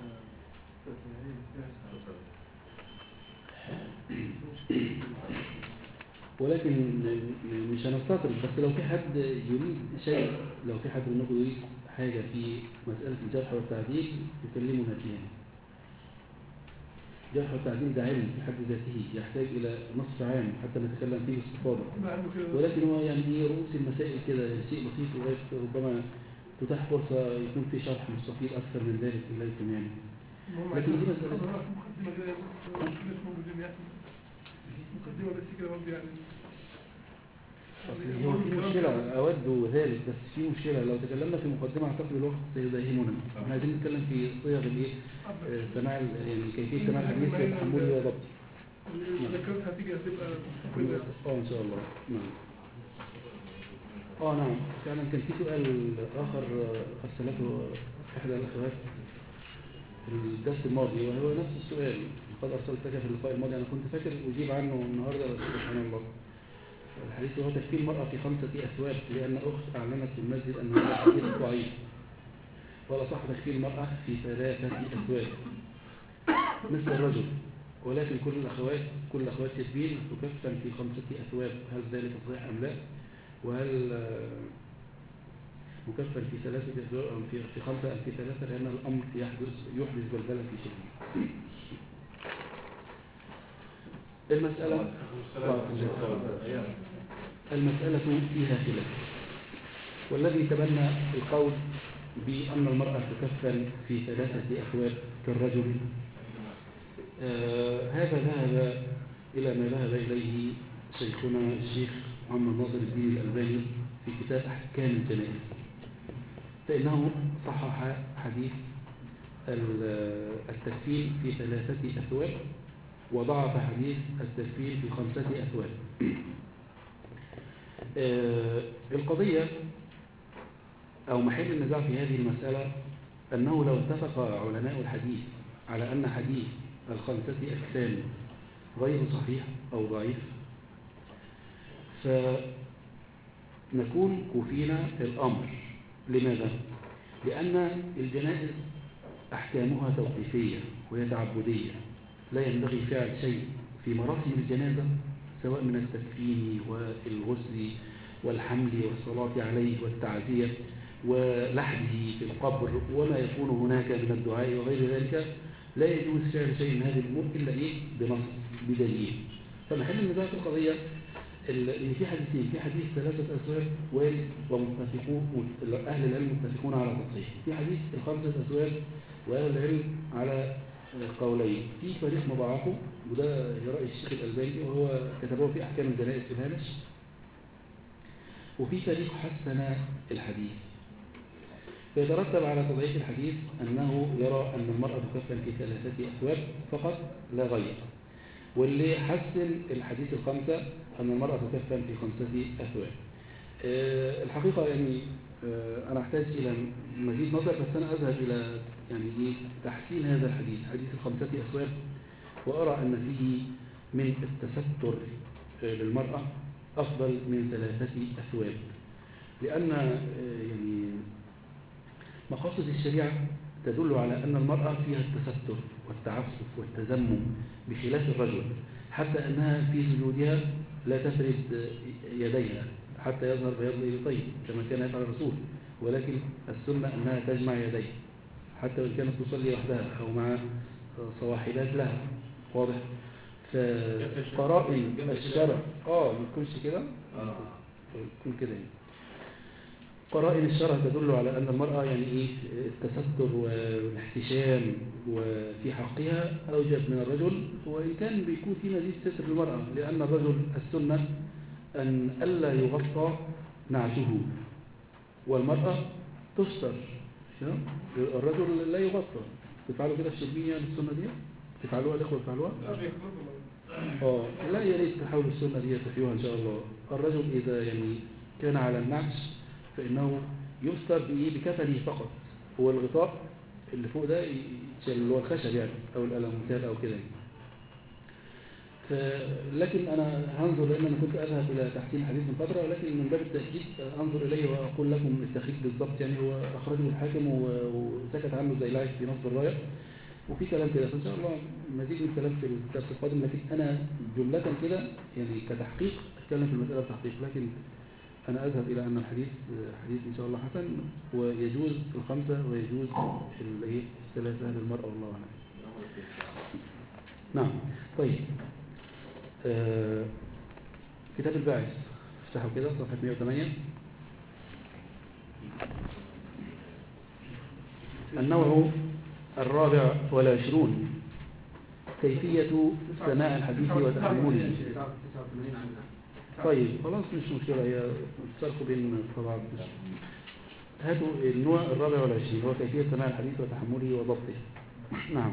ولكن مش هنستطرد، بس لو في حد يريد شيء، لو في حد منكم يريد حاجة في مسألة الجرح والتعديل يكلمنا فيها. الجرح والتعديل ده علم في حد ذاته يحتاج إلى نصف عام حتى نتكلم فيه باستفاضة، ولكن هو يعني رؤوس المسائل كده شيء بسيط، لغاية ربما تتاح فرصة يكون في شرح مستفيض أكثر من ذلك إليكم يعني. لكن دي مسألة مقدمة بس كده برضه يعني. أصل هو في مشكلة أود ذلك، بس في مشكلة لو تكلمنا في مقدمة أعتقد الوقت سيداهمنا. احنا عايزين نتكلم في صيغ الإيه سماع يعني كيفية سماع الحديث وتحمله وضبطه. ذكرتها تيجي هتبقى مستقلة. اه إن شاء الله. نعم. اه نعم فعلا كان في سؤال آخر أرسلته إحدى الأخوات في الدرس الماضي وهو نفس السؤال قد أرسلتك في اللقاء الماضي. أنا كنت فاكر أجيب عنه النهاردة بس سبحان الله. الحديث هو تكفير المرأة في خمسة أثواب، لأن أخت أعلنت في المسجد أن هذا الحديث ضعيف، ولا صح تكفير المرأة في ثلاثة أثواب مثل الرجل، ولكن كل الأخوات كل الأخوات يتبين تكفن في خمسة أثواب. هل ذلك صحيح أم لا؟ وهل مكفن في ثلاثة أثواب أم في في خمسة أم في ثلاثة؟ لأن الأمر يحدث يحدث بلبلة في شيء. المسألة المسألة فيها خلاف، والذي تبنى القول بأن المرأة تكفن في ثلاثة أثواب كالرجل آه هذا ذهب إلى ما ذهب إليه شيخنا الشيخ محمد ناصر الدين الألباني في كتاب أحكام الجنائز، فإنه صحح حديث التكفين في ثلاثة أثواب وضعف حديث التكفين في خمسة أثواب. آه القضية أو محل النزاع في هذه المسألة أنه لو اتفق علماء الحديث على أن حديث الخمسة أكفان غير صحيح أو ضعيف فنكون كفينا الأمر. لماذا؟ لأن الجنائز أحكامها توقيفية وهي تعبدية، لا ينبغي فعل شيء في مراسم الجنازة سواء من التكفين والغسل والحمل والصلاة عليه والتعزية ولحده في القبر وما يكون هناك من الدعاء وغير ذلك، لا يجوز فعل شيء من هذه الأمور إلا إيه بنص بدليل. فمحل النزاع في القضية إن في حديثين، في حديث ثلاثة أثواب وارد ومتفقون أهل العلم متفقون على تصحيح، في حديث الخمسة أثواب وأهل العلم على قولين، في فريق مضاعفه وده رأي الشيخ الألباني وهو كتبه في أحكام الجنائز في الهامش، وفي فريق حسن الحديث. فيترتب على تضعيف الحديث أنه يرى أن المرأة تكفن في ثلاثة أثواب فقط لا غير، واللي حسن الحديث الخمسة أن المرأة تكفن في خمسة أثواب. أه الحقيقة يعني أه أنا أحتاج إلى مزيد نظر، بس أنا أذهب إلى يعني تحسين هذا الحديث حديث الخمسة أثواب، وأرى أن فيه من التستر للمرأة أفضل من ثلاثة أثواب، لأن أه يعني مقاصد الشريعة تدل على أن المرأة فيها التستر والتعفف والتزمم بخلاف الرجل، حتى أنها في سجودها لا تفرد يديها حتى يظهر بياض الإبطين كما كان يفعل الرسول، ولكن السنة أنها تجمع يديها حتى وإن كانت تصلي وحدها أو مع صواحبات لها. واضح؟ فقرائن الشرع آه ما تكونش كده تكون كده يعني. قرائن الشرع تدل على أن المرأة يعني إيه التستر والاحتشام وفي حقها أوجب من الرجل، وإن كان بيكون في مزيد ستر للمرأة، لأن الرجل السنة أن ألا يغطى نعشه، والمرأة تستر تمام؟ الرجل لا يغطى. تفعلوا كده في الشربية السنة دي؟ تفعلوها الإخوة تفعلوها؟ اه لا يا ريت تحاولوا السنة دي تحيوها إن شاء الله. الرجل إذا يعني كان على النعش فإنه يستر بإيه؟ بكفنه فقط. هو الغطاء اللي فوق ده يتشال اللي هو الخشب يعني أو الألموتال أو كده يعني. لكن أنا هنظر لأن أنا كنت أذهب إلى تحسين الحديث من فترة، ولكن من باب التأكيد أنظر إليه وأقول لكم التخريج بالضبط. يعني هو أخرجه الحاكم وسكت عنه زي لاعب في نصب الراية، وفي كلام كده فإن شاء الله مزيد من الكلام في الدرس القادم. لكن أنا جملة كده يعني كتحقيق أتكلم في المسألة بتحقيق، لكن أنا أذهب إلى أن الحديث حديث إن شاء الله حسن، ويجوز الخمسة ويجوز الثلاثة للمرأة والله أعلم. نعم. طيب آه كتاب الباعث افتحوا كده صفحة مئة وثمانية. النوع الرابع والعشرون كيفية سماع الحديث وتحمله. طيب خلاص مش مشكلة، هي الفرق بين الطبعات. هاتوا النوع الرابع والعشرين هو كيفية سماع الحديث وتحمله وضبطه. نعم.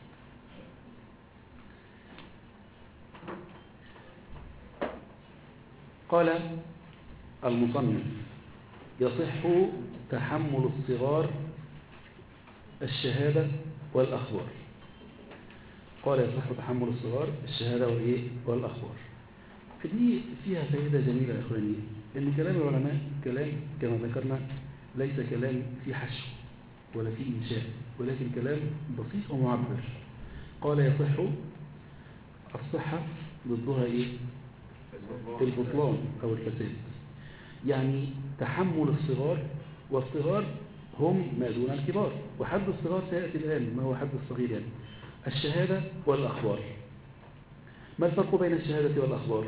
قال المصنف يصح تحمل الصغار الشهادة والأخبار. قال يصح تحمل الصغار الشهادة والإيه والأخبار. فدي فيها فائدة جميلة يا إخواني، إن كلام العلماء كلام كما ذكرنا ليس كلام في حشو ولا في إنشاء، ولكن كلام بسيط ومعبر. قال يصح، الصحة ضدها إيه؟ البطلان أو الفساد. يعني تحمل الصغار، والصغار هم ما دون الكبار، وحد الصغار سيأتي الآن. ما هو حد الصغير يعني؟ الشهادة والأخبار. ما الفرق بين الشهادة والأخبار؟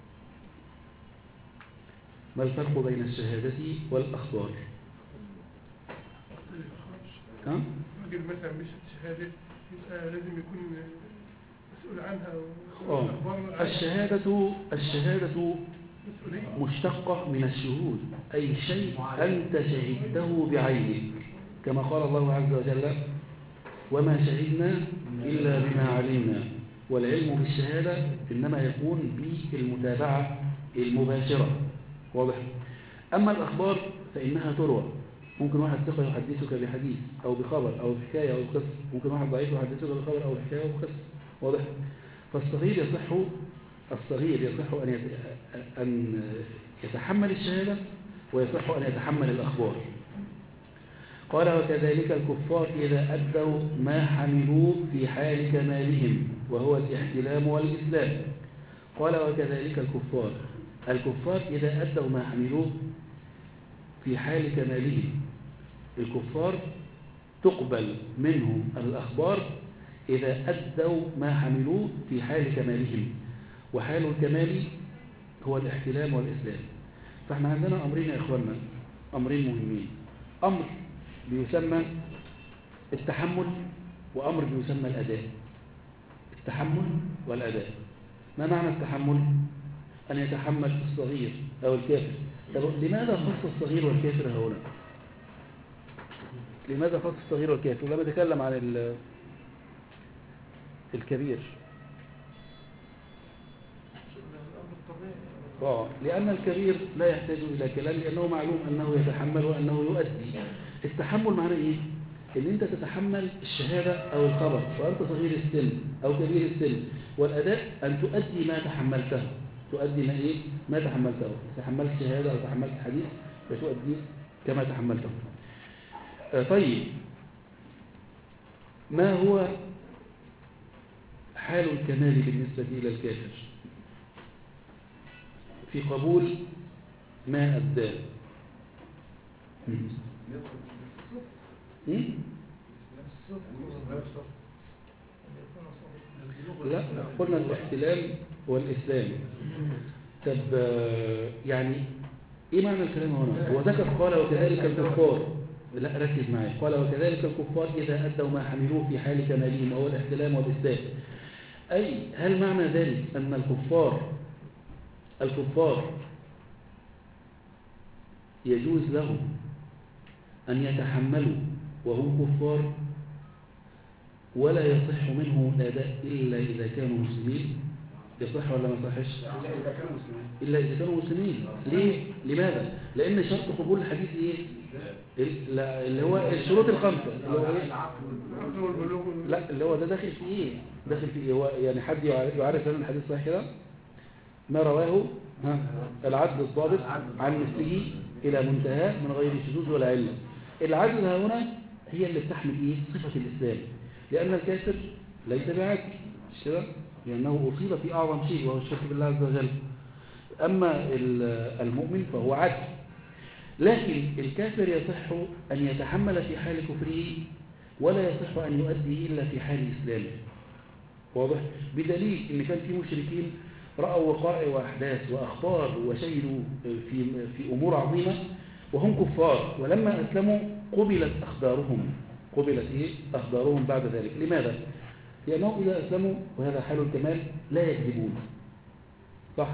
ما الفرق بين الشهادة والأخبار؟ ها؟ راجل مثلا مش الشهادة يبقى لازم يكون مسؤول عنها. آه. الشهادة الشهادة مشتقة من الشهود، أي شيء أنت شهدته بعينك، كما قال الله عز وجل وما شهدنا إلا بما علمنا. والعلم بالشهادة إنما يكون بالمتابعة المباشرة. واضح؟ أما الأخبار فإنها تروى. ممكن واحد ثقة يحدثك بحديث أو بخبر أو بحكاية أو بقصة، ممكن واحد ضعيف يحدثك بخبر أو بحكاية أو بقصة. واضح؟ فالصغير يصح الصغير يصح أن أن يتحمل الشهادة، ويصح أن يتحمل الأخبار. قال وكذلك الكفار إذا أدوا ما حملوه في حال كمالهم، وهو الاحتلام والإسلام. قال وكذلك الكفار الكفار إذا أدوا ما حملوه في حال كمالهم. الكفار تقبل منهم الأخبار إذا أدوا ما حملوه في حال كمالهم، وحال الكمال هو الاحتلام والإسلام. فاحنا عندنا أمرين يا إخواننا، أمرين مهمين. أمر بيسمى التحمل، وأمر بيسمى الأداء. التحمل والأداء. ما معنى التحمل؟ أن يتحمل الصغير أو الكافر. طب لماذا خص الصغير والكافر هنا؟ لماذا خص الصغير والكافر؟ لما نتكلم عن الكبير. آه لأن الكبير لا يحتاج إلى كلام، لأنه معلوم أنه يتحمل وأنه يؤدي. التحمل معناه إيه؟ إن أنت تتحمل الشهادة أو الخبر وأنت صغير السن أو كبير السن. والأداء أن تؤدي ما تحملته. تؤدي ما إيه؟ ما تحملته. تحملت شهادة أو تحملت حديث فتؤدي كما تحملته. آه طيب ما هو حال الكمال بالنسبة إلى الكافر في قبول ما أداه؟ لا قلنا الاحتلال والإسلام. طب يعني إيه معنى الكلام هنا؟ هو ذكر قال وكذلك الكفار. لا ركز معي. قال وكذلك الكفار إذا أدوا ما حملوه في حال كمالهم وهو الاحتلام والإسلام. أي هل معنى ذلك أن الكفار الكفار يجوز لهم أن يتحملوا وهم كفار ولا يصح منه الأداء إلا إذا كانوا مسلمين، يصح ولا ما يصحش؟ إلا إذا كانوا مسلمين. إلا إذا كانوا مسلمين. ليه؟ لماذا؟ لأن شرط قبول الحديث إيه؟ لا، اللي هو الشروط الخمسة اللي هو إيه؟ العقل والبلوغ. لا، اللي هو ده داخل في إيه؟ داخل في إيه؟ هو يعني حد يعرف لنا الحديث صحيح كده؟ ما رواه ها العدل الضابط عن مثله إلى منتهى من غير شذوذ ولا علة. العدل هنا هي اللي بتحمل إيه؟ صفة الإسلام، لأن الكافر ليس بعدل، مش كده؟ لأنه أصيب في أعظم شيء وهو الشرك بالله عز وجل. أما المؤمن فهو عدل، لكن الكافر يصح أن يتحمل في حال كفره ولا يصح أن يؤدي إلا في حال إسلامه. واضح؟ بدليل أن كان في مشركين رأوا وقائع وأحداث وأخبار وشهدوا في في أمور عظيمة وهم كفار، ولما أسلموا قبلت أخبارهم قبلت إيه؟ أخبارهم بعد ذلك. لماذا؟ لأنهم إذا أسلموا، وهذا حال الكمال، لا يكذبون. صح؟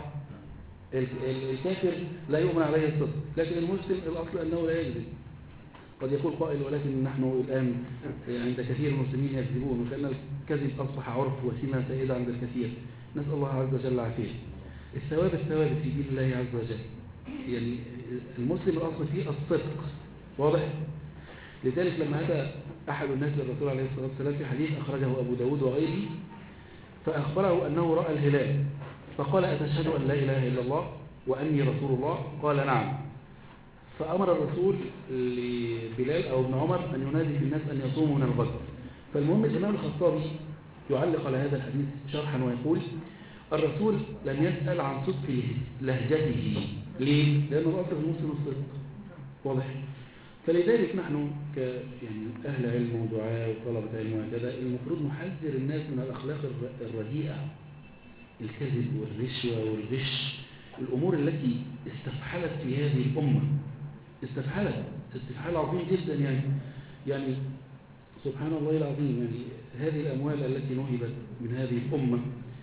الكافر لا يؤمن عليه الصدق، لكن المسلم الأصل أنه لا يكذب. قد يقول قائل ولكن نحن الآن عند كثير المسلمين يكذبون، وكأن الكذب أصبح عرف وسمة سائدة عند الكثير. نسأل الله عز وجل العافية. الثواب الثوابت في دين الله عز وجل، يعني المسلم الأصل فيه الصدق. واضح؟ لذلك لما أتى أحد الناس للرسول عليه الصلاة والسلام في حديث أخرجه أبو داود وغيره، فأخبره أنه رأى الهلال، فقال أتشهد أن لا إله إلا الله وأني رسول الله؟ قال نعم. فأمر الرسول لبلال أو ابن عمر أن ينادي في الناس أن يصوموا من الغد. فالمهم الإمام الخطابي يعلق على هذا الحديث شرحا ويقول الرسول لم يسأل عن صدق لهجته. ليه؟ لأنه الأصل في المسلم الصدق. واضح؟ فلذلك نحن ك يعني أهل علم ودعاء وطلبة علم وكذا المفروض نحذر الناس من الأخلاق الرديئة، الكذب والرشوة والغش، الأمور التي استفحلت في هذه الأمة، استفحلت استفحال عظيم جدا. يعني يعني سبحان الله العظيم، يعني هذه الأموال التي نهبت من هذه الأمة،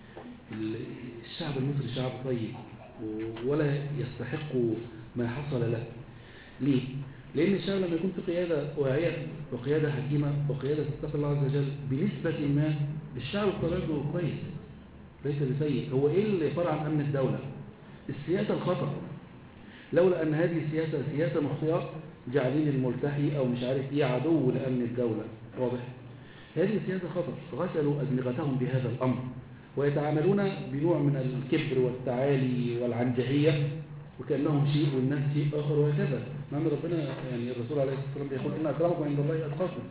الشعب المصري شعب طيب ولا يستحق ما حصل له. ليه؟ لأن الشعب لما يكون في قيادة واعية وقيادة حكيمة وقيادة تتقي الله عز وجل بنسبة ما، الشعب قراره كويس ليس بسيء. هو إيه اللي فرع عن أمن الدولة؟ السياسة الخطأ. لولا أن هذه السياسة سياسة مخطئة جعلين الملتحي أو مش عارف إيه عدو لأمن الدولة. واضح؟ هذه السياسة خطأ، غسلوا أدمغتهم بهذا الأمر ويتعاملون بنوع من الكبر والتعالي والعنجهية وكأنهم شيء والناس شيء آخر وهكذا. نعم ربنا يعني الرسول عليه الصلاة والسلام بيقول إن أكرمكم عند الله أتقاكم.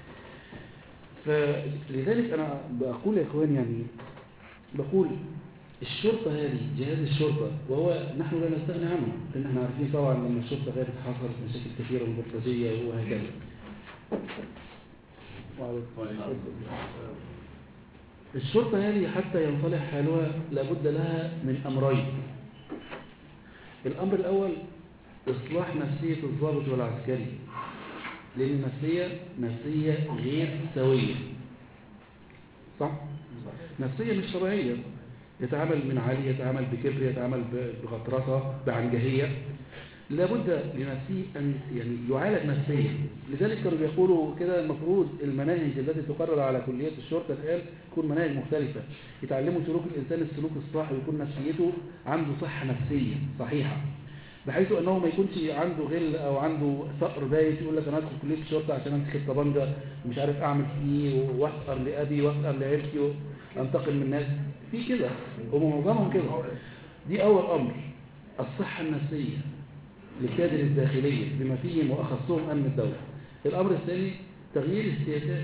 فلذلك أنا بقول يا إخوان، يعني بقول الشرطة هذه جهاز الشرطة، وهو نحن لا نستغني عنه، لأن احنا عارفين طبعا لما الشرطة غيرت حصلت مشاكل كثيرة والبلطجية وهكذا. الشرطة هذه حتى ينصلح حالها لابد لها من أمرين. الأمر الأول إصلاح نفسية الضابط والعسكري، لأن النفسية نفسية غير سوية. صح؟ نفسية مش طبيعية، يتعامل من عالي، يتعامل بكبر، يتعامل بغطرسة، بعنجهية. لابد لنفسه أن يعني يعالج نفسيا. لذلك كانوا بيقولوا كده المفروض المناهج التي تقرر على كلية الشرطة الآن تكون مناهج مختلفة، يتعلموا سلوك الإنسان السلوك الصح ويكون نفسيته عنده صحة نفسية صحيحة، بحيث أنه ما يكونش عنده غل أو عنده ثأر بايت يقول لك أنا أدخل كلية الشرطة عشان أمسك الطبنجة ومش عارف أعمل فيه وأسأر لأبي وأسأر لعيلتي وأنتقم من الناس في كده، ومعظمهم كده. دي أول أمر، الصحة النفسية للكادر الداخلية بما فيهم وأخصهم أمن الدولة. الأمر الثاني تغيير السياسات.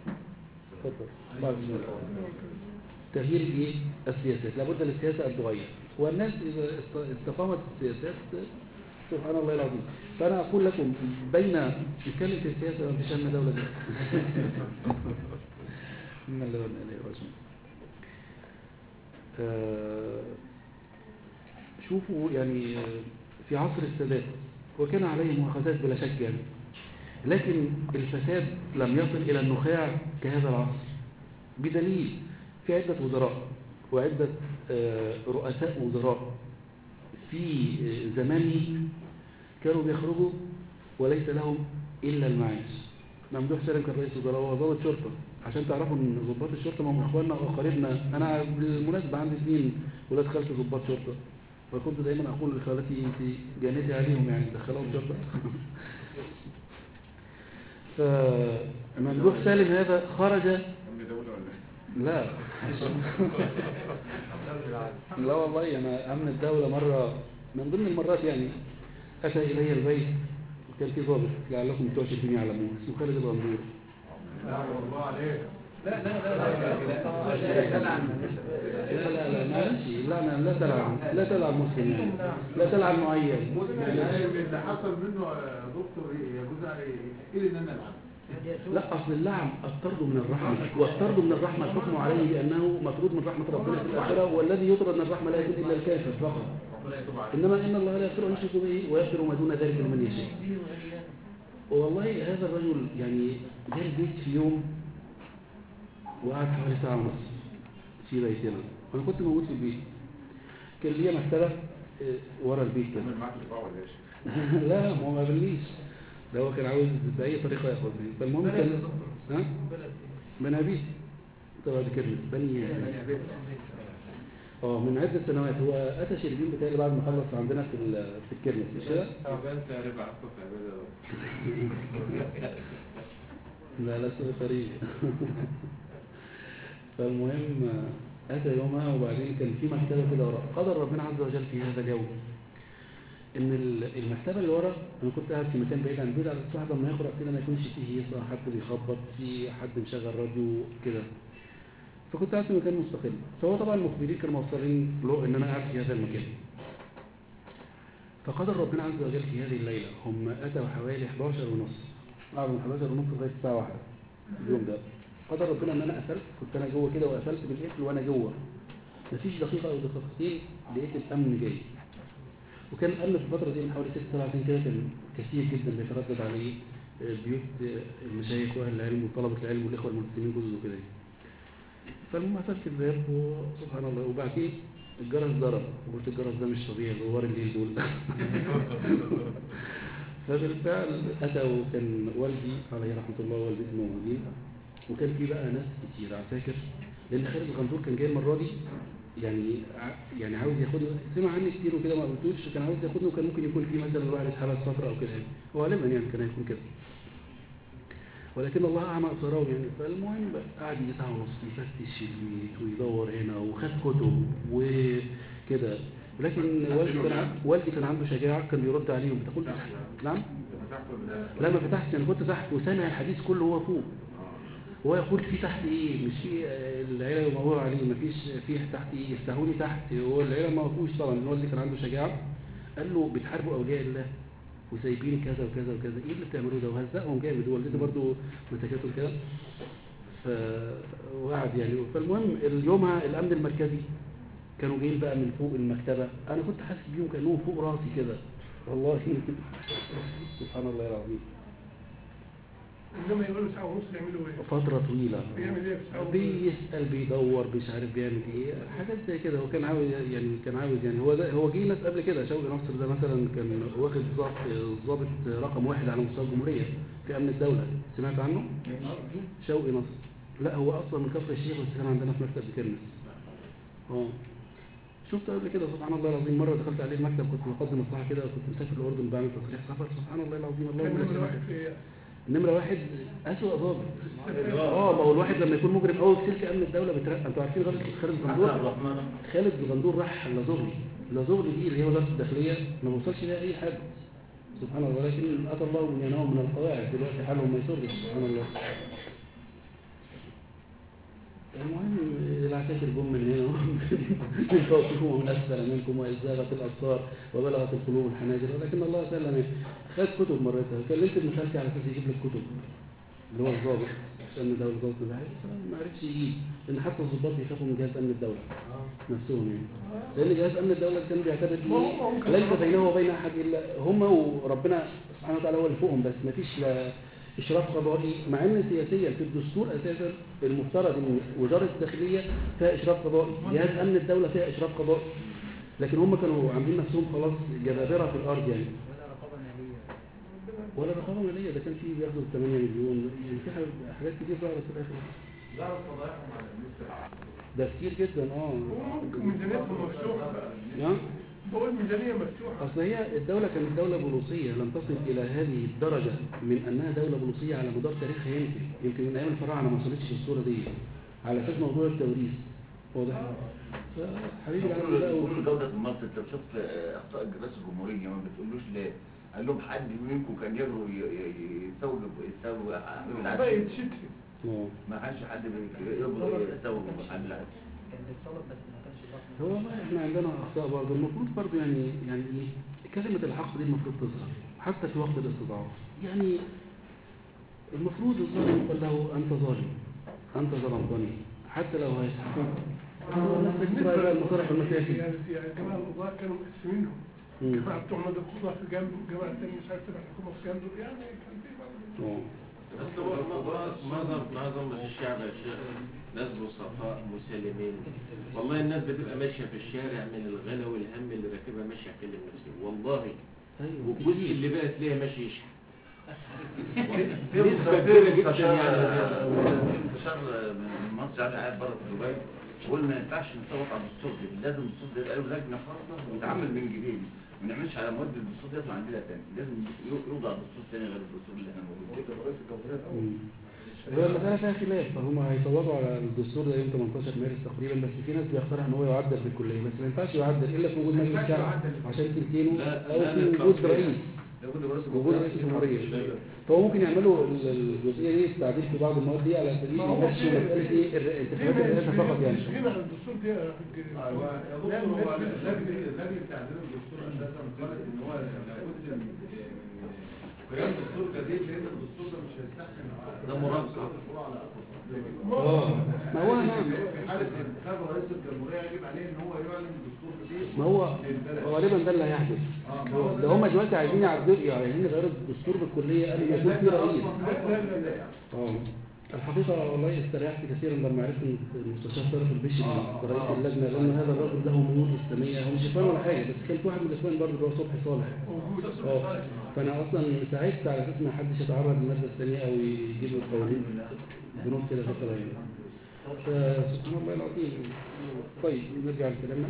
تغيير إيه؟ السياسات. لابد للسياسة أن تغير، والناس إذا استقامت السياسات سبحان الله العظيم. فأنا أقول لكم بين نتكلم في السياسة ومفيش أمن دولة دي إن الله وإنا إليه راجعون. شوفوا يعني في عصر السادات وكان عليه مؤاخذات بلا شك يعني، لكن الفساد لم يصل إلى النخاع كهذا العصر، بدليل في عدة وزراء وعدة رؤساء وزراء في زمانه كانوا بيخرجوا وليس لهم إلا المعاش، ممدوح سالم كان رئيس وزراء وهو ضابط شرطه. عشان تعرفوا ان ضباط الشرطه ما هم اخواننا واقاربنا. انا بالمناسبه عندي اثنين ولاد خالتي ضباط شرطه، فكنت دايما اقول لخالتي انت جنيتي عليهم يعني دخلوهم شرطه. فممدوح سالم هذا خرج. لا لا والله انا امن الدوله مره من ضمن المرات يعني اتى الي البيت وكان في ضابط لعلكم بتوع الدنيا يعلموه اسمه خالد الغندور. لا والله عليك. لا لا لا لا لا لا لا معلش لا لا لا تلعب لا تلعب مسلم يعني لا تلعب معين. اللي حصل منه يا دكتور يجوز يحكي لي ان انا العب. لا اصل اللعن الطرد من الرحمه، والطرد من الرحمه الحكم عليه بانه مطرود من رحمه ربنا في الاخره، والذي يطرد من الرحمه لا يكون الا الكافر فقط. انما ان الله لا يغفر ان يشرك به ويغفر ما دون ذلك لمن يشاء. والله هذا الرجل يعني جاء البيت في يوم وقعد حوالي ساعه ونص في بيتنا، وانا كنت موجود في البيت. كان ليا مكتبه ورا البيت كده. لا ما هو ما قابلنيش، ده هو كان عاوز باي طريقه ياخذني. فالمهم كان ها بني عبيد طبعا دي كلمه بني عبيد. اه من عده سنوات هو اتى شربين بتاعي بعد ما خلص عندنا في في الكرنس مش كده؟ يبقى انت ربع الصف عباده. لا لا سوء طريق. فالمهم اتى يومها وبعدين كان في مكتبه كده ورا. قدر ربنا عز وجل في هذا اليوم ان المكتبه اللي ورا انا كنت قاعد في مكان بعيد عن البيت على الواحد لما يقرا كده ما يكونش فيه هيصه، حد بيخبط، في حد مشغل راديو كده. فكنت قاعد في مكان مستقل. فهو طبعا المخبرين كانوا موصلين له ان انا قاعد في هذا المكان. فقدر ربنا عز وجل في هذه الليله هم اتوا حوالي احداشر ونص، قعدوا من احداشر ونص لغايه الساعه واحدة اليوم ده. قدر ربنا ان انا قفلت، كنت انا جوه كده وقفلت بالقفل وانا جوه. مفيش دقيقه او دقيقتين لقيت الامن جاي. وكان الامن في الفتره دي من حوالي ست سبع سنين كده كان كثير جدا بيتردد عليه بيوت المشايخ واهل العلم وطلبه العلم والاخوه الملتزمين جزء وكده. فالمهم قفلت الباب وسبحان الله. وبعدين الجرس ضرب وقلت الجرس ده مش طبيعي دوار الليل دول. فبالفعل اتى وكان والدي عليه رحمه الله ووالدتي موجودين، وكان في بقى ناس كتير عساكر لان خالد الغندور كان جاي المره دي يعني يعني عاوز ياخدني. سمع عني كتير وكده ما قلتوش، كان عاوز ياخدني وكان ممكن يكون في مثلا الواحد اتحبس فتره او كده يعني، غالبا يعني كان هيكون كده، ولكن الله اعمى ابصارهم يعني. فالمهم قعد يجي ساعه ونص يفتش البيت ويدور هنا وخد كتب وكده. ولكن والدي كان والدي كان عنده شجاعه، كان بيرد عليهم بتقول نعم. لا ما فتحتش، انا كنت تحت وسامع الحديث كله هو فوق. هو يقول في تحت ايه؟ مش في العيله يمور عليه، ما فيش فيه تحت ايه؟ يفتحوا لي تحت. هو العيله ما فيهوش طبعا. والدي كان عنده شجاعه، قال له بتحاربوا اولياء الله وسايبين كذا وكذا وكذا، ايه اللي بتعملوه ده؟ وهزقهم جامد. والدتي برضو مسكتهم كده فوعد يعني. فالمهم اليومها الامن المركزي كانوا جايين بقى من فوق المكتبه، انا كنت حاسس بيهم كانهم فوق راسي كده والله. سبحان الله العظيم. انما يقولوا ساعه ونص يعملوا ايه؟ فتره طويله بيعمل ايه في ساعه ونص؟ بيسال بيدور مش عارف بيعمل ايه، حاجات زي كده. هو كان عاوز يعني كان عاوز يعني هو ده هو جه ناس قبل كده. شوقي نصر ده مثلا كان واخد ضابط رقم واحد على مستوى الجمهوريه في امن الدوله، سمعت عنه؟ شوقي نصر. لا هو اصلا من كفر الشيخ بس كان عندنا في مكتب بكرنس. اه شفت قبل كده سبحان الله العظيم. مره دخلت عليه المكتب كنت بقدم مصلحه كده، كنت مسافر الاردن بعمل تصريح سفر. سبحان الله العظيم. الله نمرة واحد في ايه؟ نمره واحد اسوء ضابط. اه ما هو الواحد لما يكون مجرم قوي في سلك امن الدوله بترقى. انتوا عارفين غلط خالد الغندور؟ خالد الغندور راح لزغلي. لزغلي دي اللي هي وزاره الداخليه ما بوصلش لها اي حد سبحان الله. ولكن اتى الله بنيانهم من القواعد دلوقتي حالهم ما يسرش سبحان الله. المهم العساكر جم من هنا من فوقكم ومن اسفل منكم واذ زاغت الابصار وبلغت القلوب الحناجر، ولكن الله سلم. خد كتب مرتها، كلمت ابن خالتي على اساس يجيب لك كتب اللي هو الضابط عشان ده الضابط البحث، ما عرفش يجيب لان حتى الضباط بيخافوا من جهاز امن الدوله نفسهم يعني. لان جهاز امن الدوله كان بيعتبر ليس بينه وبين احد الا هم وربنا سبحانه وتعالى هو اللي فوقهم، بس ما فيش لا اشراف قضائي. مع ان سياسيا في الدستور اساسا المفترض ان وزاره الداخليه فيها اشراف قضائي، جهاز امن الدوله فيها اشراف قضائي، لكن هم كانوا عاملين نفسهم خلاص جبابره في الارض يعني. ولا رقابة مالية، ده كان فيه بياخدوا ثمانية مليون، يعني في حاجات كتير ظهرت في الآخر. ظهرت فضايحهم على النت. ده كتير جدا اه. وممكن ميزانيتهم مفتوحة بقى. نعم. بقول ميزانية مفتوحة. أصل هي الدولة كانت دولة بوليسية، لم تصل إلى هذه الدرجة من أنها دولة بوليسية على مدار تاريخها، يمكن يمكن من أيام الفراعنة ما وصلتش للصورة دي على أساس موضوع التوريث. واضح؟ حبيبي العالم ده كل جودة المصري انت شفت اخطاء الرئيس الجمهورية ما بتقولوش ليه؟ قال لهم حد منكم كان يقدروا يسوي يسوي حبيب بقى العدل؟ يتشتم. ما كانش حد يقدر يسوي حبيب العدل. كان بيتصرف بس ما كانش ضغط. هو والله احنا عندنا اخطاء برضه، المفروض برضه يعني يعني ايه كلمة الحق دي المفروض تظهر حتى في وقت الاستضعاف. يعني المفروض الظالم يقول له انت ظالم، انت ظلمتني، حتى لو هيسحقوك. الناس بتسرق بقى المصالح والمكاسب. يعني جماعة القضاء كانوا مقسمينهم. جماعة بتوع مدى القضاء في جنب وجماعة تاني مش عارف تبع الحكومة في جنب، يعني كان في برضه. بس هو معظم معظم الشعب يا شيخ ناس بسطاء مسالمين. والله الناس بتبقى ماشيه في الشارع من الغلا والهم اللي راكبها ماشيه اكلم نفسي والله. والجزء اللي بقى تلاقيه ماشي يشحن. نسبه كبيره جدا يعني. مستشار من مصر يعني قاعد بره في دبي بيقول ما ينفعش نصوت على الدستور ده، لازم الدستور ده يبقى له لجنه خاصه ويتعامل من جديد. ما نعملش على مواد الدستور ده يطلع عندنا تاني، لازم يوضع دستور تاني غير الدستور اللي احنا موجود فيه. رئيس الجمهورية الأول. هو المسألة فيها خلاف، فهم هيصوتوا على الدستور ده يوم ثمانية عشر مارس تقريبا، بس في ناس بيقترح ان هو يعدل في الكلية، بس ما ينفعش يعدل الا في وجود مجلس شعب عشان تلكينه او في وجود رئيس. وجود رئيس الجمهورية. فهو ممكن يعملوا الجزئية دي التعديل في بعض المواد دي على سبيل يمشوا مسألة ايه انتخابات الرئاسة فقط يعني. مش غنى عن الدستور دي يا يا دكتور هو لجنة تعديل الدستور اساسا قالت ان هو لابد قيام دستور جديد لان الدستور ده مش هيستحمل ده مربع. اه ما هو انا في حالة انتخاب رئيس الجمهورية يجب عليه ان هو يعلن دستور جديد. ما هو غالبا ده اللي هيحدث. ده هم دلوقتي عايزين يعدلوا يعني عايزين يغيروا الدستور بالكليه قبل ما يكون في رئيس. اه الحقيقه والله استريحت كثيرا لما عرفت ان المستشار طارق البشري رئيس اللجنه، لان هذا الرجل له ميول اسلاميه، هو مش اخوان ولا حاجه، بس كان في واحد من الاخوان برضه اللي هو صبحي صالح. اه فانا اصلا ساعدت على اساس ما حدش يتعرض للماده الثانيه او يجيب القوانين بنود كده في القوانين. فسبحان الله العظيم. طيب نرجع لكلامنا.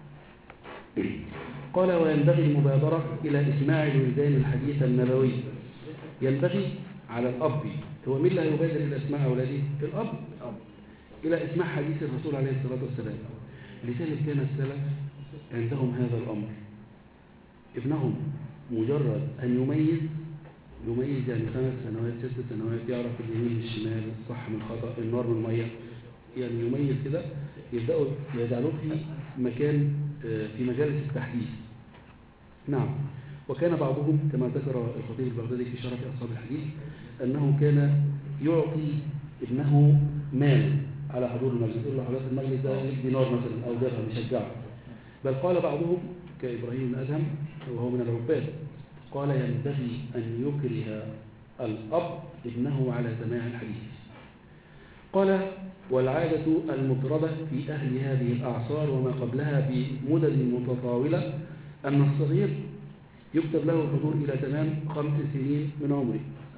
قال وينبغي المبادرة إلى إسماع الولدان الحديث النبوي. ينبغي على الأب، هو مين اللي هيبادر إلى إسماع أولاده؟ الأب. إلى إسماع حديث الرسول عليه الصلاة والسلام. لذلك كان السلف عندهم هذا الأمر. ابنهم مجرد أن يميز يميز يعني خمس سنوات ست سنوات يعرف اليمين من الشمال، الصح من الخطأ، النار من المية، يعني يميز كده، يبدأوا يجعلوه في مكان في مجالس التحديث. نعم. وكان بعضهم كما ذكر الخطيب البغدادي في شرف أصحاب الحديث أنه كان يعطي ابنه مال على حضور المجلس، يقول له حضرتك المجلس ده دينار مثلا أو درهم يشجعه. بل قال بعضهم كإبراهيم بن أدهم وهو من العباد قال ينبغي أن يكره الأب ابنه على سماع الحديث. قال والعادة المطردة في أهل هذه الأعصار وما قبلها بمدد متطاولة أن الصغير يكتب له الحضور إلى تمام خمس سنين من عمره.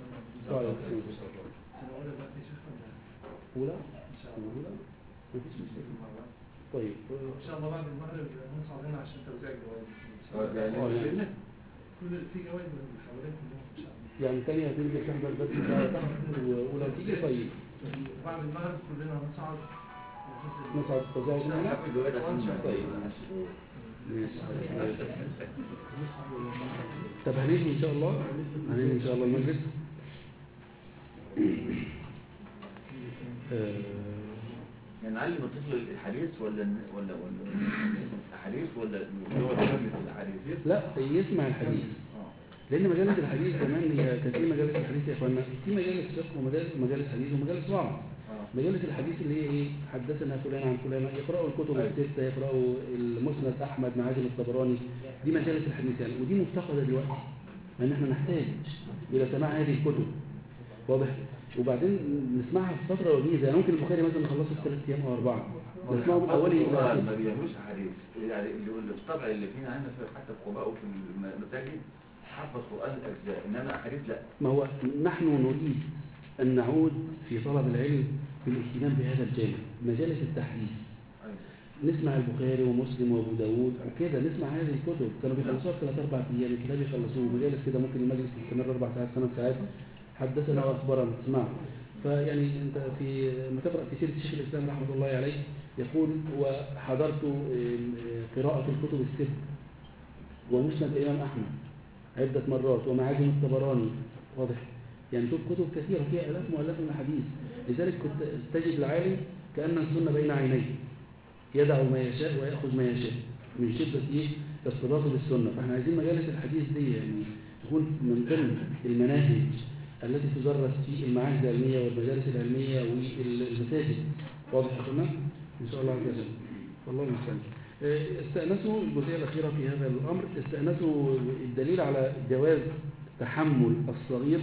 أولى؟ أولى؟ مفيش مشكلة. طيب إن شاء الله بعد المغرب نصعد هنا عشان توزيع الجوائز. يعني كل في جوائز من الحوالين كلهم إن شاء الله. يعني تانية هتنزل تحضر بس وأولى تيجي. طيب بعد المغرب كلنا هنصعد نصعد توزيع الجوائز. طيب طب هنيجي إن شاء الله هنيجي إن شاء الله المجلس. يعني نعلم الطفل الحديث ولا ولا ولا الحديث ولا اللي هو مجلس الحديث؟ لا يسمع الحديث. لأن مجالس الحديث كمان هي كانت في مجالس الحديث يا اخوانا، في مجالس فقه ومجالس مجالس حديث ومجالس وعظ. مجالس الحديث اللي هي ايه؟ حدثنا فلان عن فلان، يقرأوا الكتب الستة، يقرأوا المسند أحمد معاجم الطبراني، دي مجالس الحديث يعني، ودي مفتقدة دلوقتي لأن احنا نحتاج إلى سماع هذه الكتب. واضح؟ وبعدين نسمعها في فترة وجيزة، يعني ممكن البخاري مثلا نخلصه في ثلاث أيام أو أربعة، نسمعه من أوله إلى آخره. ما بيعملوش حديث، يعني الطبع اللي فينا عندنا حتى في قباء وفي المساجد حفظ قرآن الأجزاء إنما حديث لا. ما هو نحن نريد أن نعود في طلب العلم بالاهتمام بهذا الجانب، مجالس التحديث. نسمع البخاري ومسلم وابو داود وكده، نسمع هذه الكتب كانوا بيخلصوها في ثلاث اربع ايام، الكتاب يخلصوه مجالس كده، ممكن المجلس يستمر اربع ساعات خمس ساعات، حدثنا واخبرنا تسمعه. فيعني انت في لما تقرا في سيره الشيخ الاسلام رحمه الله عليه يقول: وحضرت قراءه الكتب الست ومسند الامام احمد عده مرات ومعاجم الطبراني، واضح يعني كتب كثيره فيها الاف مؤلفه من الحديث. لذلك كنت تجد العالم كأن السنه بين عينيه، يدع ما يشاء ويأخذ ما يشاء من شدة إيه؟ ارتباطه بالسنة. فإحنا عايزين مجالس الحديث دي يعني تكون من ضمن المناهج التي تدرس في المعاهد العلمية والمجالس العلمية والمساجد، واضح يا أخوانا؟ إن شاء الله عز وجل. والله المستعان. استأنسوا الجزئية الأخيرة في هذا الأمر، استأنسوا الدليل على جواز تحمل الصغير.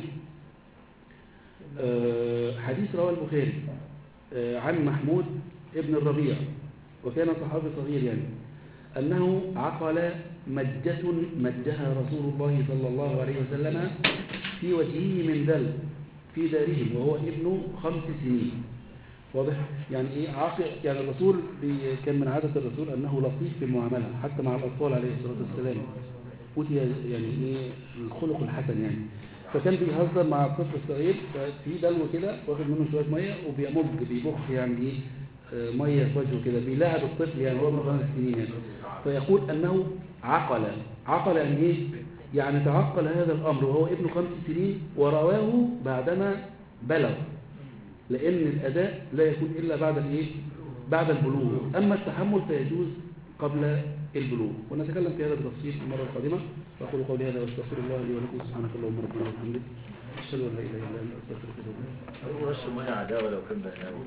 حديث رواه البخاري عن محمود ابن الربيع، وكان صحابي صغير يعني، أنه عقل مجة مجها رسول الله صلى الله عليه وسلم في وجهه من دل في دارهم وهو ابن خمس سنين. واضح يعني ايه عاقل؟ يعني الرسول كان من عادة الرسول أنه لطيف في المعاملة حتى مع الأطفال عليه الصلاة والسلام، أوتي يعني ايه الخلق الحسن يعني. فكان بيهزر مع الطفل الصغير في دلو كده، واخد منه شوية مية وبيمج بيبخ يعني ايه مية في وجهه كده، بيلاعب الطفل يعني هو ابن خمس سنين يعني. فيقول أنه عقل عقل يعني ايه؟ يعني تعقل هذا الأمر وهو ابن خمس سنين ورواه بعدما بلغ، لأن الأداء لا يكون إلا بعد الايه؟ بعد البلوغ، أما التحمل فيجوز قبل البلوغ. ونتكلم في هذا بالتفصيل في المرة القادمة. وأقول قولي هذا واستغفر الله لي ولكم. سبحانك اللهم ربنا وبحمدك، أشهد أن لا إله إلا أنت أستغفرك وأتوب إليك. هو رش مية عداوة لو كان بهناوي.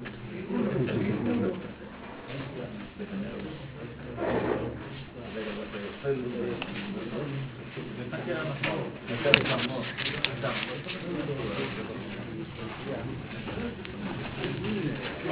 بهناوي.